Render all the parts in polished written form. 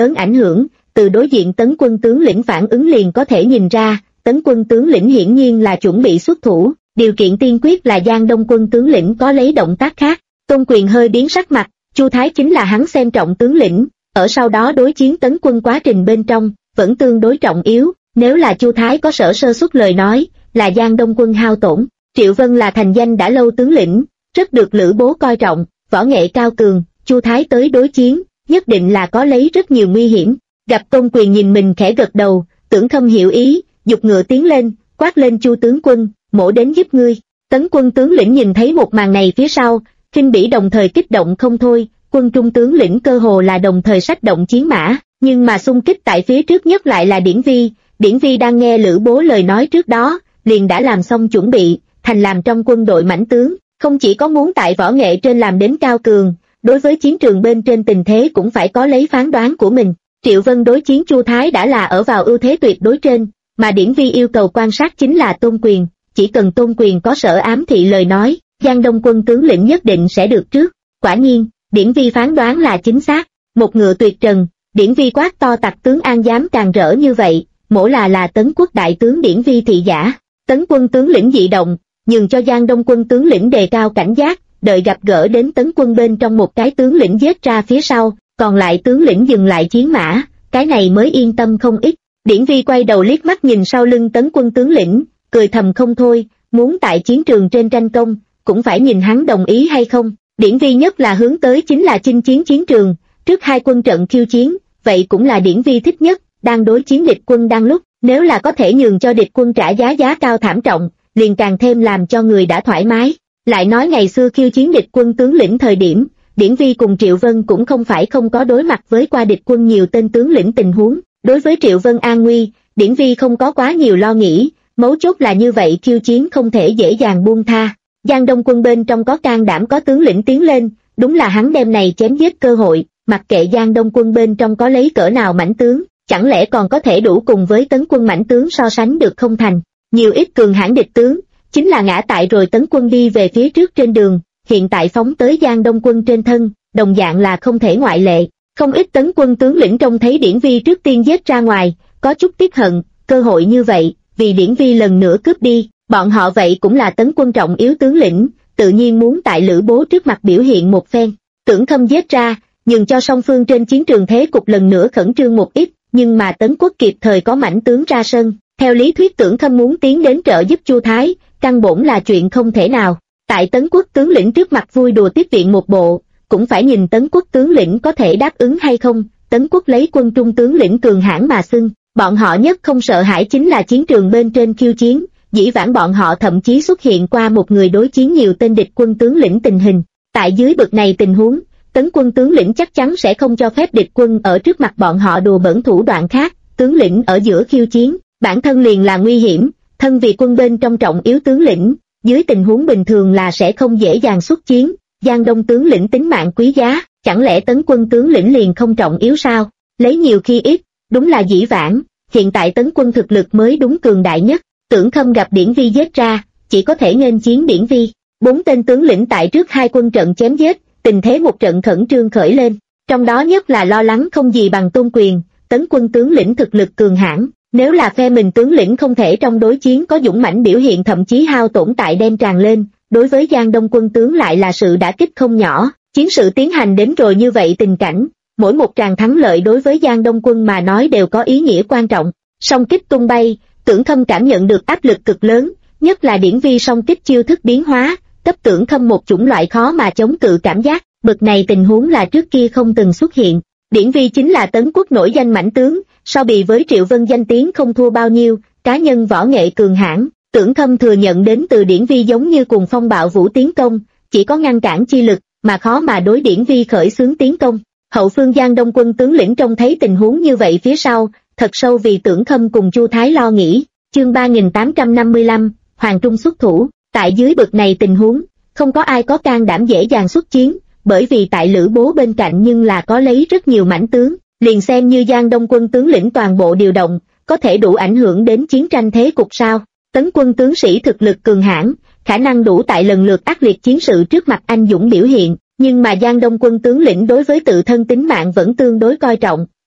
lớn ảnh hưởng, từ đối diện Tấn Quân tướng lĩnh phản ứng liền có thể nhìn ra, Tấn Quân tướng lĩnh hiển nhiên là chuẩn bị xuất thủ, điều kiện tiên quyết là Giang Đông Quân tướng lĩnh có lấy động tác khác. Tôn Quyền hơi biến sắc mặt, Chu Thái chính là hắn xem trọng tướng lĩnh, ở sau đó đối chiến Tấn Quân quá trình bên trong, vẫn tương đối trọng yếu, nếu là Chu Thái có sở sơ suất lời nói, là Giang Đông Quân hao tổn. Triệu Vân là thành danh đã lâu tướng lĩnh, rất được Lữ Bố coi trọng, võ nghệ cao cường, Chu Thái tới đối chiến, nhất định là có lấy rất nhiều nguy hiểm. Gặp Tôn Quyền nhìn mình khẽ gật đầu, Tưởng Khâm hiểu ý, giục ngựa tiến lên, quát lên Chu tướng quân, mổ đến giúp ngươi. Tấn Quân tướng lĩnh nhìn thấy một màn này phía sau, khinh bỉ đồng thời kích động không thôi, quân trung tướng lĩnh cơ hồ là đồng thời xách động chiến mã, nhưng mà xung kích tại phía trước nhất lại là Điển Vi. Điển Vi đang nghe Lữ Bố lời nói trước đó, liền đã làm xong chuẩn bị, thành làm trong quân đội mãnh tướng, không chỉ có muốn tại võ nghệ trên làm đến cao cường, đối với chiến trường bên trên tình thế cũng phải có lấy phán đoán của mình. Triệu Vân đối chiến Chu Thái đã là ở vào ưu thế tuyệt đối trên, mà Điển Vi yêu cầu quan sát chính là Tôn Quyền, chỉ cần Tôn Quyền có sở ám thị lời nói, Giang Đông Quân tướng lĩnh nhất định sẽ được trước. Quả nhiên, Điển Vi phán đoán là chính xác, một ngựa tuyệt trần, Điển Vi quát to tặc tướng An dám càng rỡ như vậy, mổ là Tấn Quốc đại tướng Điển Vi thị giả. Tấn Quân tướng lĩnh dị động, nhường cho Giang Đông Quân tướng lĩnh đề cao cảnh giác, đợi gặp gỡ đến Tấn Quân bên trong một cái tướng lĩnh giết ra phía sau, còn lại tướng lĩnh dừng lại chiến mã, cái này mới yên tâm không ít. Điển Vi quay đầu liếc mắt nhìn sau lưng Tấn Quân tướng lĩnh, cười thầm không thôi, muốn tại chiến trường trên tranh công, cũng phải nhìn hắn đồng ý hay không. Điển Vi nhất là hướng tới chính là chinh chiến chiến trường, trước hai quân trận khiêu chiến, vậy cũng là Điển Vi thích nhất, đang đối chiến địch quân đang lúc, nếu là có thể nhường cho địch quân trả giá cao thảm trọng, liền càng thêm làm cho người đã thoải mái. Lại nói ngày xưa khiêu chiến địch quân tướng lĩnh thời điểm, Điển Vi cùng Triệu Vân cũng không phải không có đối mặt với qua địch quân nhiều tên tướng lĩnh tình huống, đối với Triệu Vân an nguy, Điển Vi không có quá nhiều lo nghĩ, mấu chốt là như vậy khiêu chiến không thể dễ dàng buông tha. Giang Đông Quân bên trong có can đảm có tướng lĩnh tiến lên, đúng là hắn đem này chém giết cơ hội, mặc kệ Giang Đông Quân bên trong có lấy cỡ nào mãnh tướng, chẳng lẽ còn có thể đủ cùng với Tấn Quân mãnh tướng so sánh được không thành. Nhiều ít cường hãn địch tướng, chính là ngã tại rồi Tấn Quân đi về phía trước trên đường, hiện tại phóng tới Giang Đông Quân trên thân, đồng dạng là không thể ngoại lệ. Không ít Tấn Quân tướng lĩnh trông thấy Điển Vi trước tiên giết ra ngoài, có chút tiếc hận, cơ hội như vậy, vì Điển Vi lần nữa cướp đi, bọn họ vậy cũng là Tấn Quân trọng yếu tướng lĩnh, tự nhiên muốn tại Lữ Bố trước mặt biểu hiện một phen. Tưởng Khâm giết ra, nhường cho song phương trên chiến trường thế cục lần nữa khẩn trương một ít, nhưng mà Tấn Quốc kịp thời có mãnh tướng ra sân, theo lý thuyết Tưởng Khâm muốn tiến đến trợ giúp Chu Thái, căn bổn là chuyện không thể nào. Tại Tấn Quốc tướng lĩnh trước mặt vui đùa tiếp viện một bộ, cũng phải nhìn Tấn Quốc tướng lĩnh có thể đáp ứng hay không. Tấn Quốc lấy quân trung tướng lĩnh cường hãn mà xưng, bọn họ nhất không sợ hãi chính là chiến trường bên trên khiêu chiến, dĩ vãng bọn họ thậm chí xuất hiện qua một người đối chiến nhiều tên địch quân tướng lĩnh tình hình. Tại dưới bực này tình huống, Tấn Quân tướng lĩnh chắc chắn sẽ không cho phép địch quân ở trước mặt bọn họ đùa bỡn thủ đoạn khác, tướng lĩnh ở giữa khiêu chiến, bản thân liền là nguy hiểm, thân vì quân bên trong trọng yếu tướng lĩnh, dưới tình huống bình thường là sẽ không dễ dàng xuất chiến. Giang Đông tướng lĩnh tính mạng quý giá, chẳng lẽ Tấn Quân tướng lĩnh liền không trọng yếu sao? Lấy nhiều khi ít, đúng là dĩ vãng, hiện tại Tấn Quân thực lực mới đúng cường đại nhất. Tưởng Khâm gặp Điển Vi giết ra, chỉ có thể nghênh chiến Điển Vi. 4 tên tướng lĩnh tại trước hai quân trận chém giết, tình thế một trận khẩn trương khởi lên. Trong đó nhất là lo lắng không gì bằng Tôn Quyền, Tấn Quân tướng lĩnh thực lực cường hãn, nếu là phe mình tướng lĩnh không thể trong đối chiến có dũng mãnh biểu hiện thậm chí hao tổn tại đem tràn lên, đối với Giang Đông quân tướng lại là sự đả kích không nhỏ. Chiến sự tiến hành đến rồi như vậy tình cảnh, mỗi một tràng thắng lợi đối với Giang Đông quân mà nói đều có ý nghĩa quan trọng. Song kích tung bay, Tưởng Khâm cảm nhận được áp lực cực lớn, nhất là Điển Vi song kích chiêu thức biến hóa, cấp Tưởng Khâm một chủng loại khó mà chống cự cảm giác. Bực này tình huống là trước kia không từng xuất hiện. Điển Vi chính là Tấn Quốc nổi danh mãnh tướng, so bì với Triệu Vân danh tiếng không thua bao nhiêu, cá nhân võ nghệ cường hãn. Tưởng Khâm thừa nhận đến từ Điển Vi giống như cùng phong bạo vũ tiến công, chỉ có ngăn cản chi lực, mà khó mà đối Điển Vi khởi xướng tiến công. Hậu phương Giang Đông quân tướng lĩnh trông thấy tình huống như vậy phía sau, thật sâu vì Tưởng Khâm cùng Chu Thái lo nghĩ. Chương 3855, Hoàng Trung xuất thủ. Tại dưới bực này tình huống, không có ai có can đảm dễ dàng xuất chiến, bởi vì tại Lữ Bố bên cạnh nhưng là có lấy rất nhiều mãnh tướng, liền xem như Giang Đông quân tướng lĩnh toàn bộ điều động, có thể đủ ảnh hưởng đến chiến tranh thế cục sao? Tấn quân tướng sĩ thực lực cường hãn, khả năng đủ tại lần lượt ác liệt chiến sự trước mặt anh dũng biểu hiện, nhưng mà Giang Đông quân tướng lĩnh đối với tự thân tính mạng vẫn tương đối coi trọng,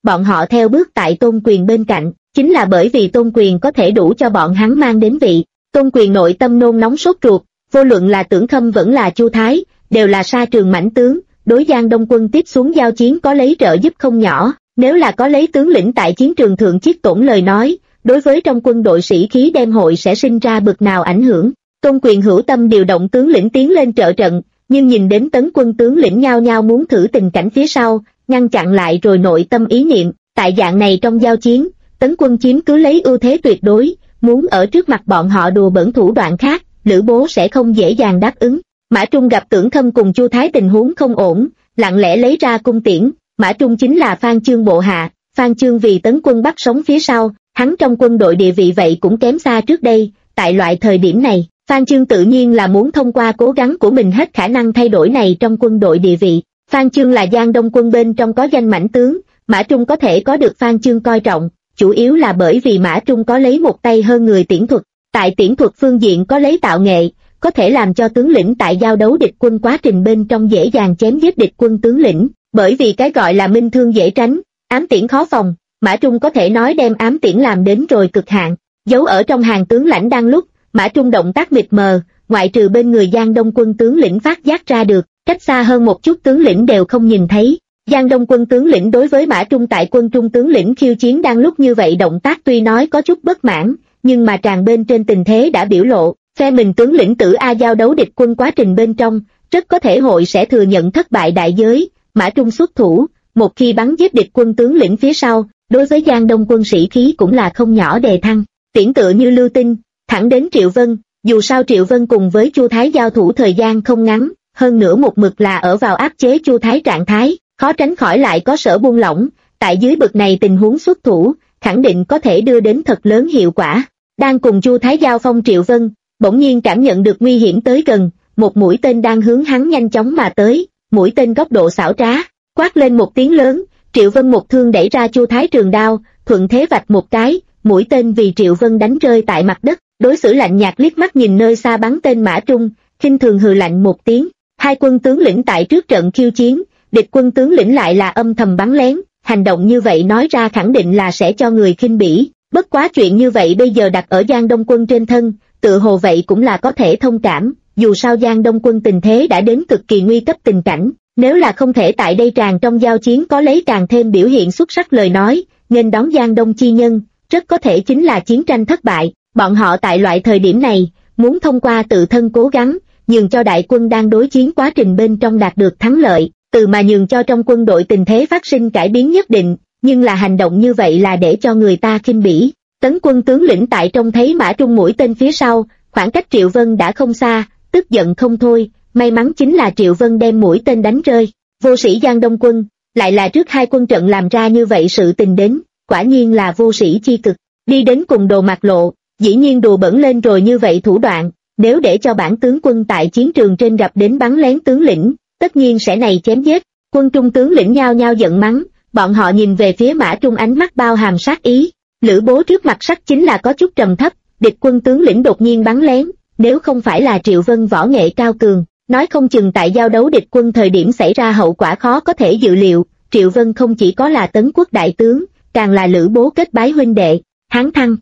bọn họ theo bước tại Tôn Quyền bên cạnh, chính là bởi vì Tôn Quyền có thể đủ cho bọn hắn mang đến vị. Tôn Quyền nội tâm nôn nóng sốt ruột, vô luận là Tưởng Khâm vẫn là Chu Thái, đều là sa trường mãnh tướng, đối Giang Đông quân tiếp xuống giao chiến có lấy trợ giúp không nhỏ, nếu là có lấy tướng lĩnh tại chiến trường thượng chiết tổn lời nói, đối với trong quân đội sĩ khí đem hội sẽ sinh ra bực nào ảnh hưởng. Tôn Quyền hữu tâm điều động tướng lĩnh tiến lên trợ trận, nhưng nhìn đến tấn quân tướng lĩnh nhao nhao muốn thử tình cảnh phía sau, ngăn chặn lại rồi nội tâm ý niệm, tại dạng này trong giao chiến, tấn quân chiếm cứ lấy ưu thế tuyệt đối, muốn ở trước mặt bọn họ đùa bẩn thủ đoạn khác, Lữ Bố sẽ không dễ dàng đáp ứng. Mã Trung gặp Tưởng Khâm cùng Chu Thái tình huống không ổn, lặng lẽ lấy ra cung tiễn. Mã Trung chính là Phan Chương bộ hạ, Phan Chương vì tấn quân bắt sống phía sau, hắn trong quân đội địa vị vậy cũng kém xa trước đây, tại loại thời điểm này, Phan Chương tự nhiên là muốn thông qua cố gắng của mình hết khả năng thay đổi này trong quân đội địa vị. Phan Chương là Giang Đông quân bên trong có danh mãnh tướng, Mã Trung có thể có được Phan Chương coi trọng, chủ yếu là bởi vì Mã Trung có lấy một tay hơn người tiễn thuật, tại tiễn thuật phương diện có lấy tạo nghệ, có thể làm cho tướng lĩnh tại giao đấu địch quân quá trình bên trong dễ dàng chém giết địch quân tướng lĩnh, bởi vì cái gọi là minh thương dễ tránh, ám tiễn khó phòng, Mã Trung có thể nói đem ám tiễn làm đến rồi cực hạn, giấu ở trong hàng tướng lãnh đang lúc, Mã Trung động tác mịt mờ, ngoại trừ bên người Giang Đông quân tướng lĩnh phát giác ra được, cách xa hơn một chút tướng lĩnh đều không nhìn thấy. Giang Đông quân tướng lĩnh đối với Mã Trung tại quân trung tướng lĩnh khiêu chiến đang lúc như vậy động tác tuy nói có chút bất mãn, nhưng mà tràn bên trên tình thế đã biểu lộ, phe mình tướng lĩnh Tử A giao đấu địch quân quá trình bên trong, rất có thể hội sẽ thừa nhận thất bại đại giới. Mã Trung xuất thủ, một khi bắn giết địch quân tướng lĩnh phía sau, đối với Giang Đông quân sĩ khí cũng là không nhỏ đề thăng, tiễn tựa như lưu tinh, thẳng đến Triệu Vân, dù sao Triệu Vân cùng với Chu Thái giao thủ thời gian không ngắn, hơn nữa một mực là ở vào áp chế Chu Thái trạng thái, khó tránh khỏi lại có sở buông lỏng, tại dưới bực này tình huống xuất thủ, khẳng định có thể đưa đến thật lớn hiệu quả. Đang cùng Chu Thái giao phong Triệu Vân, bỗng nhiên cảm nhận được nguy hiểm tới gần, một mũi tên đang hướng hắn nhanh chóng mà tới, mũi tên góc độ xảo trá, quát lên một tiếng lớn, Triệu Vân một thương đẩy ra Chu Thái trường đao, thuận thế vạch một cái, mũi tên vì Triệu Vân đánh rơi tại mặt đất, đối xử lạnh nhạt liếc mắt nhìn nơi xa bắn tên Mã Trung, khinh thường hừ lạnh một tiếng. Hai quân tướng lĩnh tại trước trận khiêu chiến, địch quân tướng lĩnh lại là âm thầm bắn lén, hành động như vậy nói ra khẳng định là sẽ cho người khinh bỉ, bất quá chuyện như vậy bây giờ đặt ở Giang Đông quân trên thân, tự hồ vậy cũng là có thể thông cảm, dù sao Giang Đông quân tình thế đã đến cực kỳ nguy cấp tình cảnh, nếu là không thể tại đây tràn trong giao chiến có lấy càng thêm biểu hiện xuất sắc lời nói, nên đón Giang Đông chi nhân, rất có thể chính là chiến tranh thất bại. Bọn họ tại loại thời điểm này, muốn thông qua tự thân cố gắng, nhường cho đại quân đang đối chiến quá trình bên trong đạt được thắng lợi, từ mà nhường cho trong quân đội tình thế phát sinh cải biến nhất định, nhưng là hành động như vậy là để cho người ta khinh bỉ. Tấn quân tướng lĩnh tại trông thấy Mã Trung mũi tên phía sau, khoảng cách Triệu Vân đã không xa, tức giận không thôi, may mắn chính là Triệu Vân đem mũi tên đánh rơi. Vô sĩ Giang Đông quân, lại là trước hai quân trận làm ra như vậy sự tình đến, quả nhiên là vô sĩ chi cực, đi đến cùng Đồ Mạt Lộ, dĩ nhiên đùa bẩn lên rồi như vậy thủ đoạn, nếu để cho bản tướng quân tại chiến trường trên gặp đến bắn lén tướng lĩnh, tất nhiên sẽ này chém giết. Quân trung tướng lĩnh nhao nhao giận mắng, bọn họ nhìn về phía Mã Trung ánh mắt bao hàm sát ý. Lữ Bố trước mặt sắc chính là có chút trầm thấp, địch quân tướng lĩnh đột nhiên bắn lén, nếu không phải là Triệu Vân võ nghệ cao cường, nói không chừng tại giao đấu địch quân thời điểm xảy ra hậu quả khó có thể dự liệu. Triệu Vân không chỉ có là Tấn quốc đại tướng, càng là Lữ Bố kết bái huynh đệ, hắn thăng.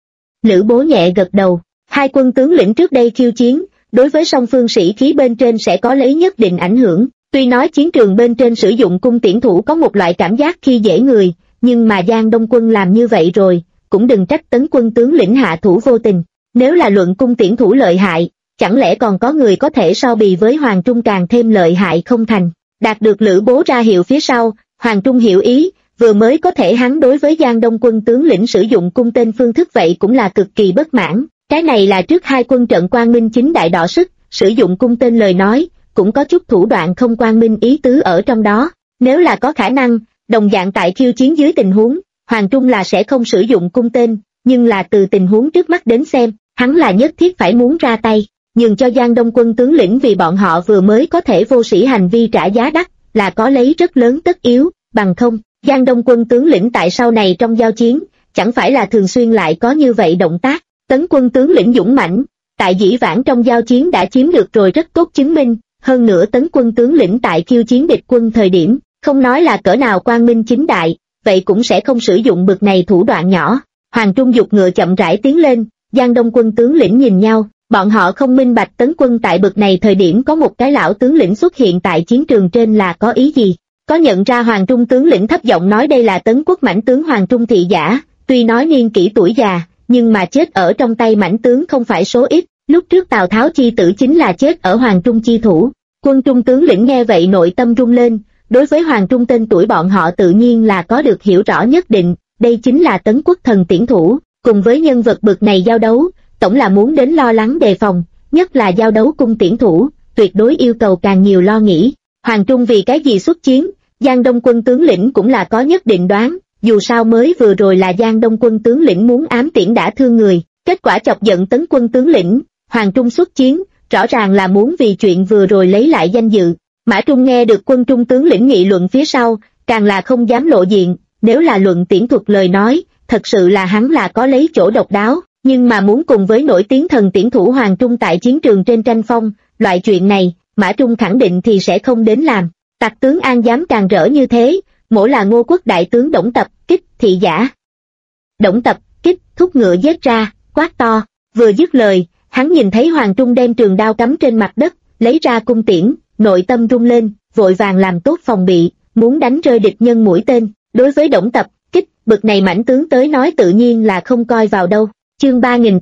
Lữ Bố nhẹ gật đầu, hai quân tướng lĩnh trước đây khiêu chiến, đối với song phương sĩ khí bên trên sẽ có lấy nhất định ảnh hưởng, tuy nói chiến trường bên trên sử dụng cung tiễn thủ có một loại cảm giác khi dễ người, nhưng mà Giang Đông quân làm như vậy rồi, cũng đừng trách Tấn quân tướng lĩnh hạ thủ vô tình, nếu là luận cung tiễn thủ lợi hại, chẳng lẽ còn có người có thể so bì với Hoàng Trung càng thêm lợi hại không thành. Đạt được Lữ Bố ra hiệu phía sau, Hoàng Trung hiểu ý, vừa mới có thể hắn đối với Giang Đông quân tướng lĩnh sử dụng cung tên phương thức vậy cũng là cực kỳ bất mãn, cái này là trước hai quân trận quang minh chính đại đọ sức, sử dụng cung tên lời nói, cũng có chút thủ đoạn không quang minh ý tứ ở trong đó, nếu là có khả năng, đồng dạng tại khiêu chiến dưới tình huống, Hoàng Trung là sẽ không sử dụng cung tên, nhưng là từ tình huống trước mắt đến xem, hắn là nhất thiết phải muốn ra tay, nhường cho Giang Đông quân tướng lĩnh vì bọn họ vừa mới có thể vô sĩ hành vi trả giá đắt, là có lấy rất lớn tất yếu, bằng không, Giang Đông quân tướng lĩnh tại sau này trong giao chiến, chẳng phải là thường xuyên lại có như vậy động tác. Tấn quân tướng lĩnh dũng mãnh, tại dĩ vãng trong giao chiến đã chiếm được rồi rất tốt chứng minh, hơn nữa Tấn quân tướng lĩnh tại khiêu chiến địch quân thời điểm, không nói là cỡ nào quang minh chính đại, vậy cũng sẽ không sử dụng bực này thủ đoạn nhỏ. Hoàng Trung giục ngựa chậm rãi tiến lên, Giang Đông quân tướng lĩnh nhìn nhau, bọn họ không minh bạch Tấn quân tại bực này thời điểm có một cái lão tướng lĩnh xuất hiện tại chiến trường trên là có ý gì. Có nhận ra Hoàng Trung tướng lĩnh thấp giọng nói đây là Tấn quốc mãnh tướng Hoàng Trung thị giả, tuy nói niên kỷ tuổi già, nhưng mà chết ở trong tay mãnh tướng không phải số ít, lúc trước Tào Tháo chi tử chính là chết ở Hoàng Trung chi thủ. Quân Trung tướng lĩnh nghe vậy nội tâm rung lên, đối với Hoàng Trung tên tuổi bọn họ tự nhiên là có được hiểu rõ nhất định, đây chính là Tấn quốc thần tiễn thủ, cùng với nhân vật bực này giao đấu, tổng là muốn đến lo lắng đề phòng, nhất là giao đấu cung tiễn thủ, tuyệt đối yêu cầu càng nhiều lo nghĩ. Hoàng Trung vì cái gì xuất chiến, Giang Đông quân tướng lĩnh cũng là có nhất định đoán, dù sao mới vừa rồi là Giang Đông quân tướng lĩnh muốn ám tiễn đã thương người, kết quả chọc giận Tấn quân tướng lĩnh, Hoàng Trung xuất chiến, rõ ràng là muốn vì chuyện vừa rồi lấy lại danh dự. Mã Trung nghe được quân Trung tướng lĩnh nghị luận phía sau, càng là không dám lộ diện, nếu là luận tiễn thuật lời nói, thật sự là hắn là có lấy chỗ độc đáo, nhưng mà muốn cùng với nổi tiếng thần tiễn thủ Hoàng Trung tại chiến trường trên tranh phong, loại chuyện này, Mã Trung khẳng định thì sẽ không đến làm. Tặc tướng An dám càng rỡ như thế, mổ là Ngô quốc đại tướng Đổng Tập Kích thị giả. Đổng Tập Kích thúc ngựa giết ra, quát to, vừa dứt lời, hắn nhìn thấy Hoàng Trung đem trường đao cắm trên mặt đất, lấy ra cung tiễn, nội tâm rung lên, vội vàng làm tốt phòng bị, muốn đánh rơi địch nhân mũi tên. Đối với Đổng Tập Kích, bực này mãnh tướng tới nói tự nhiên là không coi vào đâu. Chương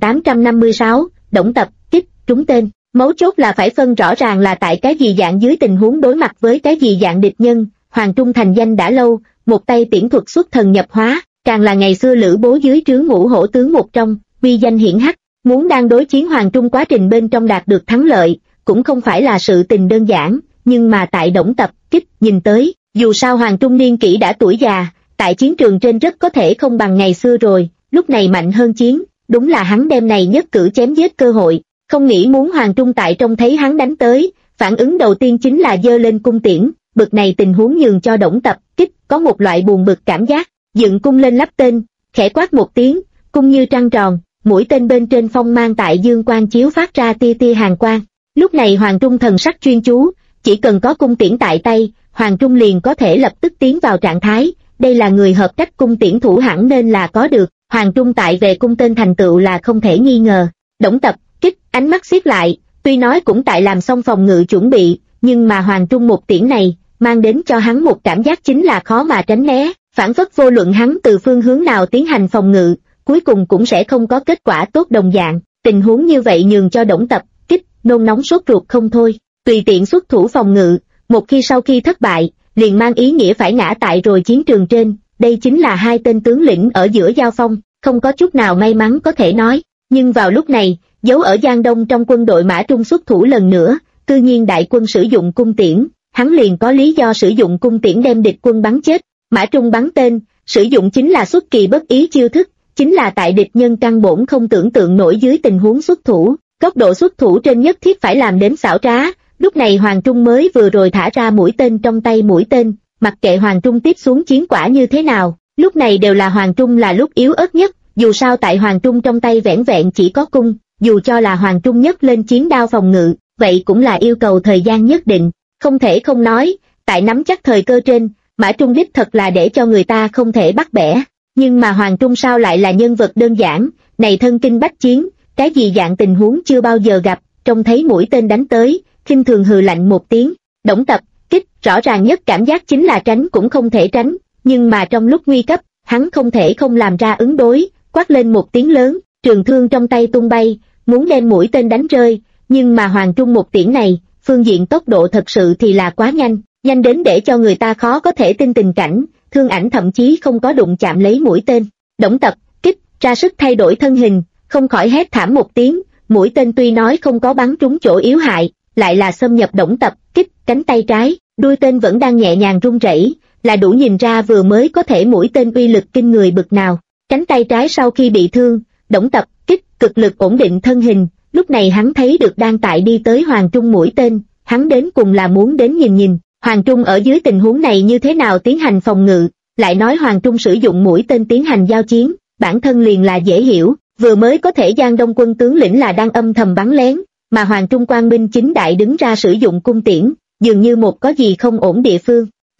3856, Đổng Tập Kích trúng tên. Mấu chốt là phải phân rõ ràng là tại cái gì dạng dưới tình huống đối mặt với cái gì dạng địch nhân. Hoàng Trung thành danh đã lâu, một tay tiễn thuật xuất thần nhập hóa, càng là ngày xưa Lữ Bố dưới trướng Ngũ Hổ tướng một trong, uy danh hiển hách. Muốn đang đối chiến Hoàng Trung quá trình bên trong đạt được thắng lợi, cũng không phải là sự tình đơn giản, nhưng mà tại Đổng Tập Kích nhìn tới, dù sao Hoàng Trung niên kỷ đã tuổi già, tại chiến trường trên rất có thể không bằng ngày xưa rồi, lúc này mạnh hơn chiến, đúng là hắn đem này nhất cử chém giết cơ hội, không nghĩ muốn Hoàng Trung tại trông thấy hắn đánh tới, phản ứng đầu tiên chính là giơ lên cung tiễn, bực này tình huống nhường cho Đổng Tập Kích có một loại buồn bực cảm giác, dựng cung lên lắp tên, khẽ quát một tiếng, cung như trăng tròn, mũi tên bên trên phong mang tại dương quang chiếu phát ra tia tia hàn quang. Lúc này Hoàng Trung thần sắc chuyên chú, chỉ cần có cung tiễn tại tay, Hoàng Trung liền có thể lập tức tiến vào trạng thái, đây là người hợp cách cung tiễn thủ hẳn nên là có được, Hoàng Trung tại về cung tên thành tựu là không thể nghi ngờ. Đổng Tập Kích ánh mắt xiết lại, tuy nói cũng tại làm xong phòng ngự chuẩn bị, nhưng mà Hoàng Trung một tiễn này, mang đến cho hắn một cảm giác chính là khó mà tránh né, phản phất vô luận hắn từ phương hướng nào tiến hành phòng ngự, cuối cùng cũng sẽ không có kết quả tốt đồng dạng. Tình huống như vậy nhường cho Đổng Tập Kích nôn nóng sốt ruột không thôi, tùy tiện xuất thủ phòng ngự, một khi sau khi thất bại, liền mang ý nghĩa phải ngã tại rồi chiến trường trên, đây chính là hai tên tướng lĩnh ở giữa giao phong, không có chút nào may mắn có thể nói. Nhưng vào lúc này, dấu ở Giang Đông trong quân đội Mã Trung xuất thủ lần nữa, tự nhiên đại quân sử dụng cung tiễn, hắn liền có lý do sử dụng cung tiễn đem địch quân bắn chết. Mã Trung bắn tên, sử dụng chính là xuất kỳ bất ý chiêu thức, chính là tại địch nhân căn bổn không tưởng tượng nổi dưới tình huống xuất thủ, góc độ xuất thủ trên nhất thiết phải làm đến xảo trá. Lúc này Hoàng Trung mới vừa rồi thả ra mũi tên trong tay mũi tên, mặc kệ Hoàng Trung tiếp xuống chiến quả như thế nào, lúc này đều là Hoàng Trung là lúc yếu ớt nhất, dù sao tại Hoàng Trung trong tay vẻn vẹn chỉ có cung, dù cho là Hoàng Trung nhất lên chiến đao phòng ngự, vậy cũng là yêu cầu thời gian nhất định, không thể không nói, tại nắm chắc thời cơ trên, Mã Trung đích thật là để cho người ta không thể bắt bẻ, nhưng mà Hoàng Trung sao lại là nhân vật đơn giản, này thân kinh bách chiến, cái gì dạng tình huống chưa bao giờ gặp, trông thấy mũi tên đánh tới, khinh thường hừ lạnh một tiếng. Đổng Tập Kích rõ ràng nhất cảm giác chính là tránh cũng không thể tránh, nhưng mà trong lúc nguy cấp, hắn không thể không làm ra ứng đối, quát lên một tiếng lớn, trường thương trong tay tung bay, muốn đem mũi tên đánh rơi, nhưng mà Hoàng Trung một tiễn này, phương diện tốc độ thật sự thì là quá nhanh, nhanh đến để cho người ta khó có thể tin tình cảnh, thương ảnh thậm chí không có đụng chạm lấy mũi tên. Đổng Tập Kích ra sức thay đổi thân hình, không khỏi hét thảm một tiếng, mũi tên tuy nói không có bắn trúng chỗ yếu hại, lại là xâm nhập Đổng Tập Kích cánh tay trái, đuôi tên vẫn đang nhẹ nhàng rung rẩy, là đủ nhìn ra vừa mới có thể mũi tên uy lực kinh người bực nào. Cánh tay trái sau khi bị thương, Đổng Tập Kích cực lực ổn định thân hình, lúc này hắn thấy được đang tại đi tới Hoàng Trung mũi tên, hắn đến cùng là muốn đến nhìn nhìn, Hoàng Trung ở dưới tình huống này như thế nào tiến hành phòng ngự, lại nói Hoàng Trung sử dụng mũi tên tiến hành giao chiến, bản thân liền là dễ hiểu, vừa mới có thể Giang Đông quân tướng lĩnh là đang âm thầm bắn lén, mà Hoàng Trung quang minh chính đại đứng ra sử dụng cung tiễn, dường như một có gì không ổn địa phương.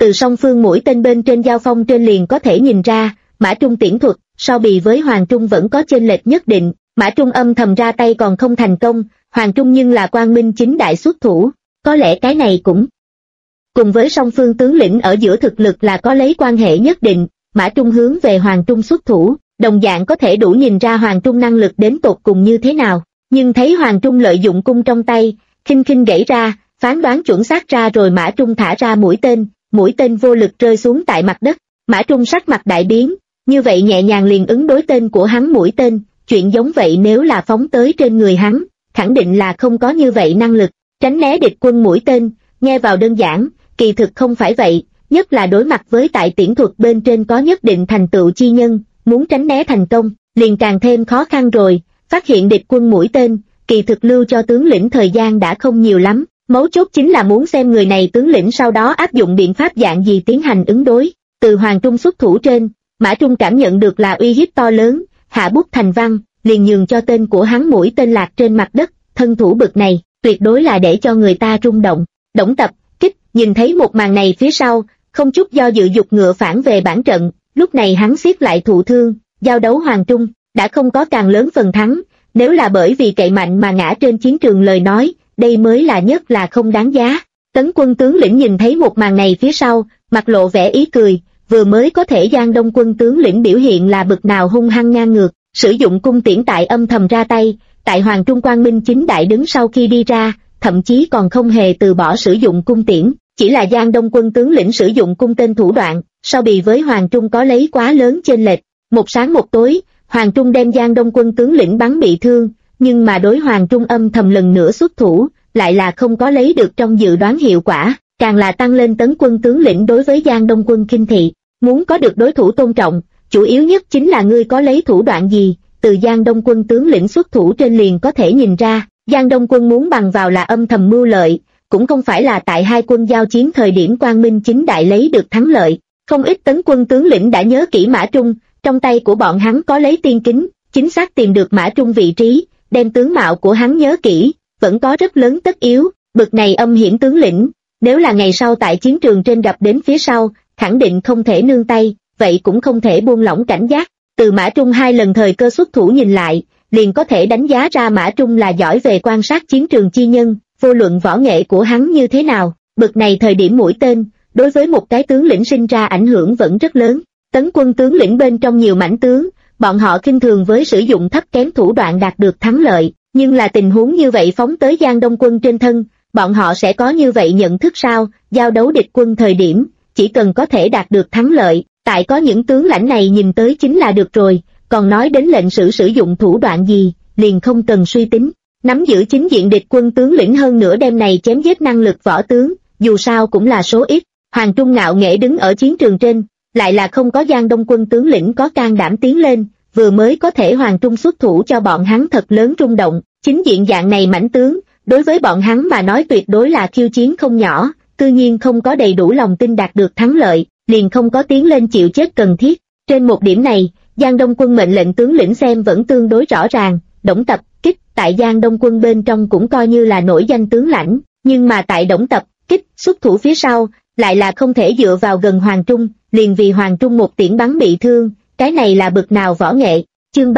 Từ song phương mũi tên bên trên giao phong trên liền có thể nhìn ra, Mã Trung tiễn thuật, so bì với Hoàng Trung vẫn có chênh lệch nhất định, Mã Trung âm thầm ra tay còn không thành công, Hoàng Trung nhưng là quang minh chính đại xuất thủ, có lẽ cái này cũng cùng với song phương tướng lĩnh ở giữa thực lực là có lấy quan hệ nhất định, Mã Trung hướng về Hoàng Trung xuất thủ, đồng dạng có thể đủ nhìn ra Hoàng Trung năng lực đến tột cùng như thế nào, nhưng thấy Hoàng Trung lợi dụng cung trong tay, khinh khinh gãy ra, phán đoán chuẩn xác ra rồi Mã Trung thả ra mũi tên vô lực rơi xuống tại mặt đất, Mã Trung sắc mặt đại biến, như vậy nhẹ nhàng liền ứng đối tên của hắn mũi tên, chuyện giống vậy nếu là phóng tới trên người hắn, khẳng định là không có như vậy năng lực, tránh né địch quân mũi tên, nghe vào đơn giản, kỳ thực không phải vậy, nhất là đối mặt với tại tiễn thuật bên trên có nhất định thành tựu chi nhân, muốn tránh né thành công, liền càng thêm khó khăn rồi, phát hiện địch quân mũi tên, kỳ thực lưu cho tướng lĩnh thời gian đã không nhiều lắm, mấu chốt chính là muốn xem người này tướng lĩnh sau đó áp dụng biện pháp dạng gì tiến hành ứng đối, từ Hoàng Trung xuất thủ trên, Mã Trung cảm nhận được là uy hiếp to lớn, hạ bút thành văn, liền nhường cho tên của hắn mũi tên lạc trên mặt đất, thân thủ bực này, tuyệt đối là để cho người ta rung động. Đổng Tập, Kích, nhìn thấy một màn này phía sau, không chút do dự dục ngựa phản về bản trận, lúc này hắn siết lại thụ thương, giao đấu Hoàng Trung, đã không có càng lớn phần thắng, nếu là bởi vì cậy mạnh mà ngã trên chiến trường lời nói, đây mới là nhất là không đáng giá. Tấn Quân tướng lĩnh nhìn thấy một màn này phía sau, mặt lộ vẻ ý cười, vừa mới có thể Giang Đông Quân tướng lĩnh biểu hiện là bực nào hung hăng ngang ngược, sử dụng cung tiễn tại âm thầm ra tay, tại Hoàng Trung quang minh chính đại đứng sau khi đi ra, thậm chí còn không hề từ bỏ sử dụng cung tiễn, chỉ là Giang Đông Quân tướng lĩnh sử dụng cung tên thủ đoạn, so bì với Hoàng Trung có lấy quá lớn chênh lệch, một sáng một tối, Hoàng Trung đem Giang Đông Quân tướng lĩnh bắn bị thương, nhưng mà đối Hoàng Trung âm thầm lần nữa xuất thủ, lại là không có lấy được trong dự đoán hiệu quả, càng là tăng lên Tấn Quân tướng lĩnh đối với Giang Đông Quân khinh thị. Muốn có được đối thủ tôn trọng, chủ yếu nhất chính là ngươi có lấy thủ đoạn gì, từ Giang Đông Quân tướng lĩnh xuất thủ trên liền có thể nhìn ra, Giang Đông Quân muốn bằng vào là âm thầm mưu lợi, cũng không phải là tại hai quân giao chiến thời điểm quang minh chính đại lấy được thắng lợi. Không ít Tấn Quân tướng lĩnh đã nhớ kỹ Mã Trung, trong tay của bọn hắn có lấy tiên kính, chính xác tìm được Mã Trung vị trí, đem tướng mạo của hắn nhớ kỹ, vẫn có rất lớn tất yếu, bực này âm hiểm tướng lĩnh, nếu là ngày sau tại chiến trường trên gặp đến phía sau, khẳng định không thể nương tay, vậy cũng không thể buông lỏng cảnh giác. Từ Mã Trung hai lần thời cơ xuất thủ nhìn lại, liền có thể đánh giá ra Mã Trung là giỏi về quan sát chiến trường chi nhân, vô luận võ nghệ của hắn như thế nào, bực này thời điểm mũi tên, đối với một cái tướng lĩnh sinh ra ảnh hưởng vẫn rất lớn. Tấn Quân tướng lĩnh bên trong nhiều mãnh tướng, bọn họ khinh thường với sử dụng thấp kém thủ đoạn đạt được thắng lợi, nhưng là tình huống như vậy phóng tới Giang Đông Quân trên thân, bọn họ sẽ có như vậy nhận thức sao? Giao đấu địch quân thời điểm, chỉ cần có thể đạt được thắng lợi, tại có những tướng lãnh này nhìn tới chính là được rồi, còn nói đến lệnh sử dụng thủ đoạn gì, liền không cần suy tính. Nắm giữ chính diện địch quân tướng lĩnh hơn nữa đêm này chém giết năng lực võ tướng, dù sao cũng là số ít. Hoàng Trung ngạo nghễ đứng ở chiến trường trên, lại là không có Giang Đông Quân tướng lĩnh có can đảm tiến lên, vừa mới có thể Hoàng Trung xuất thủ cho bọn hắn thật lớn rung động, chính diện dạng này mãnh tướng, đối với bọn hắn mà nói tuyệt đối là khiêu chiến không nhỏ, tự nhiên không có đầy đủ lòng tin đạt được thắng lợi, liền không có tiến lên chịu chết cần thiết. Trên một điểm này, Giang Đông Quân mệnh lệnh tướng lĩnh xem vẫn tương đối rõ ràng, Đổng Tập, Kích tại Giang Đông Quân bên trong cũng coi như là nổi danh tướng lãnh, nhưng mà tại Đổng Tập, Kích xuất thủ phía sau, lại là không thể dựa vào gần Hoàng Trung, liền vì Hoàng Trung một tiễn bắn bị thương, cái này là bực nào võ nghệ. Chương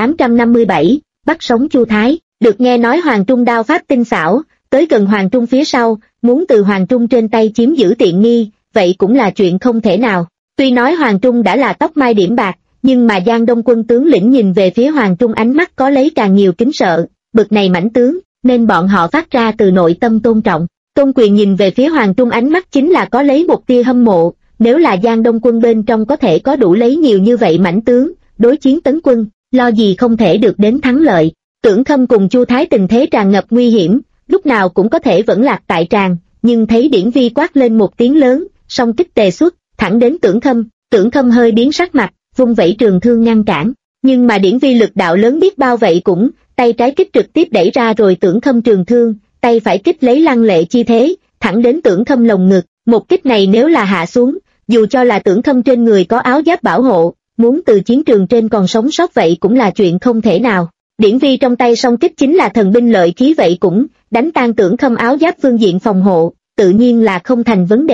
3857, bắt sống Chu Thái. Được nghe nói Hoàng Trung đao pháp tinh xảo, tới gần Hoàng Trung phía sau, muốn từ Hoàng Trung trên tay chiếm giữ tiện nghi, vậy cũng là chuyện không thể nào. Tuy nói Hoàng Trung đã là tóc mai điểm bạc, nhưng mà Giang Đông Quân tướng lĩnh nhìn về phía Hoàng Trung ánh mắt có lấy càng nhiều kính sợ, bực này mãnh tướng, nên bọn họ phát ra từ nội tâm tôn trọng. Tôn Quyền nhìn về phía Hoàng Trung ánh mắt chính là có lấy một tia hâm mộ, nếu là Giang Đông Quân bên trong có thể có đủ lấy nhiều như vậy mãnh tướng, đối chiến Tấn Quân, lo gì không thể được đến thắng lợi. Tưởng Khâm cùng Chu Thái tình thế tràn ngập nguy hiểm, lúc nào cũng có thể vẫn lạc tại tràng, nhưng thấy Điển Vi quát lên một tiếng lớn, song kích tề xuất, thẳng đến Tưởng Khâm hơi biến sắc mặt, vung vẩy trường thương ngăn cản, nhưng mà Điển Vi lực đạo lớn biết bao vậy cũng, tay trái kích trực tiếp đẩy ra rồi Tưởng Khâm trường thương, tay phải kích lấy lăng lệ chi thế, thẳng đến Tưởng Khâm lồng ngực, một kích này nếu là hạ xuống, dù cho là Tưởng Khâm trên người có áo giáp bảo hộ, muốn từ chiến trường trên còn sống sót vậy cũng là chuyện không thể nào. Điển Vi trong tay song kích chính là thần binh lợi khí vậy cũng, đánh tan Tưởng Khâm áo giáp phương diện phòng hộ, tự nhiên là không thành vấn đề.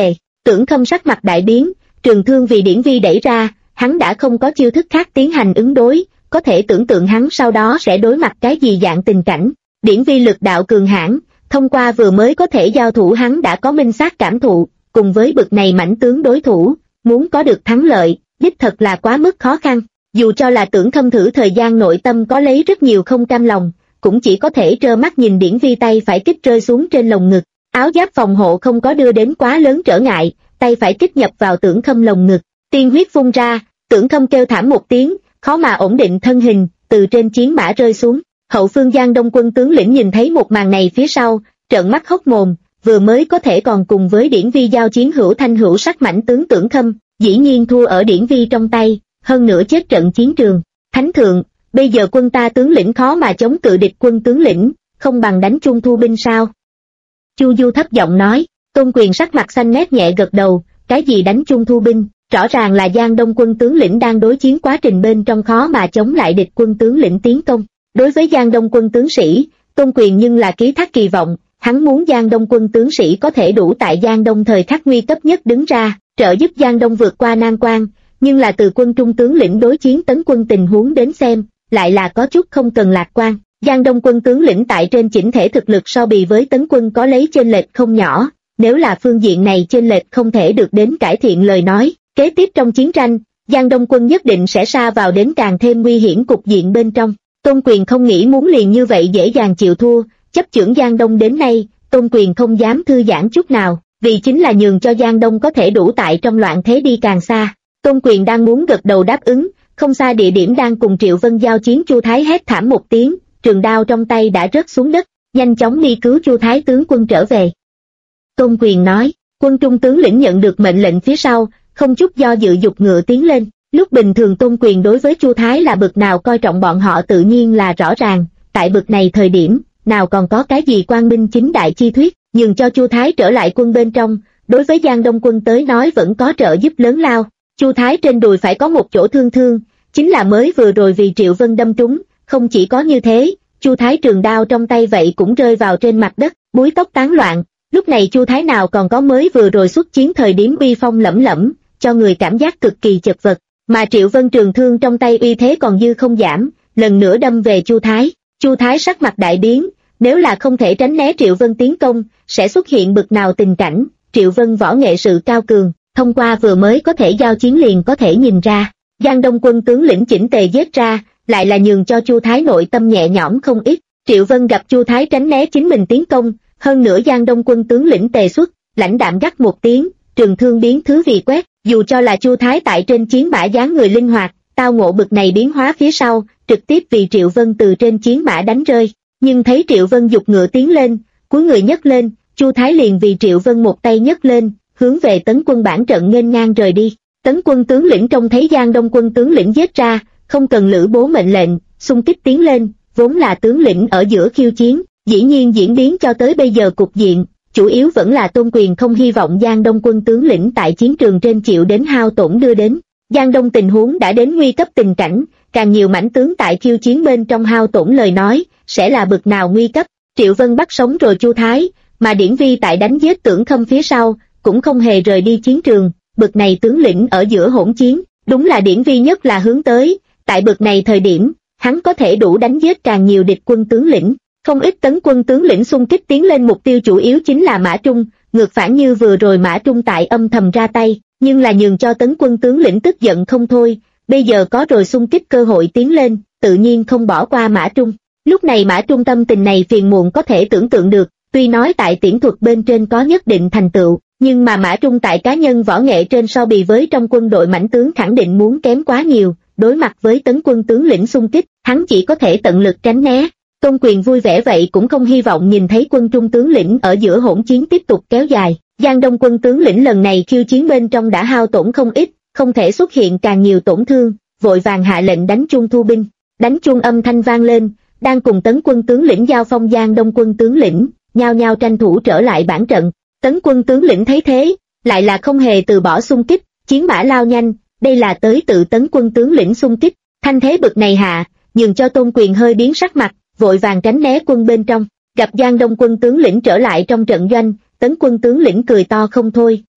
Tưởng Khâm sắc mặt đại biến, trường thương vì Điển Vi đẩy ra, hắn đã không có chiêu thức khác tiến hành ứng đối, có thể tưởng tượng hắn sau đó sẽ đối mặt cái gì dạng tình cảnh. Điển Vi lực đạo cường hãn, thông qua vừa mới có thể giao thủ hắn đã có minh xác cảm thụ, cùng với bực này mãnh tướng đối thủ, muốn có được thắng lợi, đích thật là quá mức khó khăn. Dù cho là Tưởng Khâm thử thời gian nội tâm có lấy rất nhiều không cam lòng, cũng chỉ có thể trơ mắt nhìn Điển Vi tay phải kích rơi xuống trên lồng ngực, áo giáp phòng hộ không có đưa đến quá lớn trở ngại, tay phải kích nhập vào Tưởng Khâm lồng ngực, tiên huyết phun ra, Tưởng Khâm kêu thảm một tiếng, khó mà ổn định thân hình, từ trên chiến mã rơi xuống. Hậu phương Giang Đông quân tướng lĩnh nhìn thấy một màn này phía sau, trợn mắt hốc mồm, vừa mới có thể còn cùng với Điển Vi giao chiến hữu thanh hữu sắc mãnh tướng Tưởng Khâm, dĩ nhiên thua ở Điển Vi trong tay, hơn nữa chết trận chiến trường. Thánh thượng, bây giờ quân ta tướng lĩnh khó mà chống cự địch quân tướng lĩnh, không bằng đánh chung thu binh sao? Chu Du thấp giọng nói. Tôn Quyền sắc mặt xanh mét nhẹ gật đầu, cái gì đánh chung thu binh, rõ ràng là Giang Đông quân tướng lĩnh đang đối chiến quá trình bên trong khó mà chống lại địch quân tướng lĩnh tiến công. Đối với Giang Đông quân tướng sĩ, Tôn Quyền nhưng là ký thác kỳ vọng, hắn muốn Giang Đông quân tướng sĩ có thể đủ tại Giang Đông thời khắc nguy cấp nhất đứng ra, trợ giúp Giang Đông vượt qua nan quan, nhưng là từ quân trung tướng lĩnh đối chiến tấn quân tình huống đến xem, lại là có chút không cần lạc quan. Giang Đông quân tướng lĩnh tại trên chỉnh thể thực lực so bì với tấn quân có lấy chênh lệch không nhỏ, nếu là phương diện này chênh lệch không thể được đến cải thiện lời nói, kế tiếp trong chiến tranh, Giang Đông quân nhất định sẽ sa vào đến càng thêm nguy hiểm cục diện bên trong. Tôn Quyền không nghĩ muốn liền như vậy dễ dàng chịu thua, chấp chưởng Giang Đông đến nay, Tôn Quyền không dám thư giãn chút nào, vì chính là nhường cho Giang Đông có thể đủ tại trong loạn thế đi càng xa. Tôn Quyền đang muốn gật đầu đáp ứng, không xa địa điểm đang cùng Triệu Vân giao chiến Chu Thái hét thảm một tiếng, trường đao trong tay đã rớt xuống đất, nhanh chóng đi cứu Chu Thái tướng quân trở về. Tôn Quyền nói, quân trung tướng lĩnh nhận được mệnh lệnh phía sau, không chút do dự giục ngựa tiến lên. Lúc bình thường Tôn Quyền đối với Chu Thái là bực nào coi trọng bọn họ tự nhiên là rõ ràng, tại bực này thời điểm, nào còn có cái gì quang minh chính đại chi thuyết, nhường cho Chu Thái trở lại quân bên trong, đối với Giang Đông quân tới nói vẫn có trợ giúp lớn lao. Chu Thái trên đùi phải có một chỗ thương, chính là mới vừa rồi vì Triệu Vân đâm trúng, không chỉ có như thế, Chu Thái trường đao trong tay vậy cũng rơi vào trên mặt đất, búi tóc tán loạn. Lúc này Chu Thái nào còn có mới vừa rồi xuất chiến thời điểm uy phong lẫm lẫm, cho người cảm giác cực kỳ chật vật, mà Triệu Vân trường thương trong tay uy thế còn dư không giảm, lần nữa đâm về Chu Thái. Chu Thái sắc mặt đại biến, nếu là không thể tránh né Triệu Vân tiến công, sẽ xuất hiện bực nào tình cảnh. Triệu Vân võ nghệ sự cao cường, thông qua vừa mới có thể giao chiến liền có thể nhìn ra, Giang Đông quân tướng lĩnh chỉnh tề giết ra, lại là nhường cho Chu Thái nội tâm nhẹ nhõm không ít. Triệu Vân gặp Chu Thái tránh né chính mình tiến công, hơn nữa Giang Đông quân tướng lĩnh tề xuất, lãnh đạm gắt một tiếng, trường thương biến thứ vì quét. Dù cho là Chu Thái tại trên chiến mã dáng người linh hoạt, tao ngộ bực này biến hóa phía sau, trực tiếp vì Triệu Vân từ trên chiến mã đánh rơi, nhưng thấy Triệu Vân giục ngựa tiến lên, cuối người nhấc lên, Chu Thái liền vì Triệu Vân một tay nhấc lên, hướng về tấn quân bản trận nghênh ngang rời đi. Tấn quân tướng lĩnh trông thấy Giang Đông quân tướng lĩnh giết ra, không cần Lữ Bố mệnh lệnh, xung kích tiến lên, vốn là tướng lĩnh ở giữa khiêu chiến, dĩ nhiên diễn biến cho tới bây giờ cục diện, chủ yếu vẫn là Tôn Quyền không hy vọng Giang Đông quân tướng lĩnh tại chiến trường trên chịu đến hao tổn đưa đến. Giang Đông tình huống đã đến nguy cấp tình cảnh, càng nhiều mãnh tướng tại khiêu chiến bên trong hao tổn lời nói, sẽ là bực nào nguy cấp. Triệu Vân bắt sống rồi Chu Thái, mà Điển Vi tại đánh giết Tưởng Khâm phía sau, cũng không hề rời đi chiến trường, bực này tướng lĩnh ở giữa hỗn chiến, đúng là Điển Vi nhất là hướng tới, tại bực này thời điểm, hắn có thể đủ đánh giết càng nhiều địch quân tướng lĩnh. Không ít tấn quân tướng lĩnh xung kích tiến lên mục tiêu chủ yếu chính là Mã Trung, ngược phản như vừa rồi Mã Trung tại âm thầm ra tay, nhưng là nhường cho tấn quân tướng lĩnh tức giận không thôi, bây giờ có rồi xung kích cơ hội tiến lên, tự nhiên không bỏ qua Mã Trung. Lúc này Mã Trung tâm tình này phiền muộn có thể tưởng tượng được, tuy nói tại tiễn thuật bên trên có nhất định thành tựu, nhưng mà Mã Trung tại cá nhân võ nghệ trên so bì với trong quân đội mãnh tướng khẳng định muốn kém quá nhiều, đối mặt với tấn quân tướng lĩnh xung kích, hắn chỉ có thể tận lực tránh né. Tôn Quyền vui vẻ vậy cũng không hy vọng nhìn thấy quân trung tướng lĩnh ở giữa hỗn chiến tiếp tục kéo dài. Giang Đông quân tướng lĩnh lần này khiêu chiến bên trong đã hao tổn không ít, không thể xuất hiện càng nhiều tổn thương, vội vàng hạ lệnh đánh chung thu binh. Đánh chuông âm thanh vang lên, đang cùng tấn quân tướng lĩnh giao phong Giang Đông quân tướng lĩnh, nhao nhao tranh thủ trở lại bản trận. Tấn quân tướng lĩnh thấy thế, lại là không hề từ bỏ xung kích, chiến mã lao nhanh, đây là tới tự tấn quân tướng lĩnh xung kích. Thanh thế bực này hạ, nhường cho Tôn Quyền hơi biến sắc mặt, vội vàng tránh né quân bên trong. Gặp Giang Đông quân tướng lĩnh trở lại trong trận doanh, tấn quân tướng lĩnh cười to không thôi,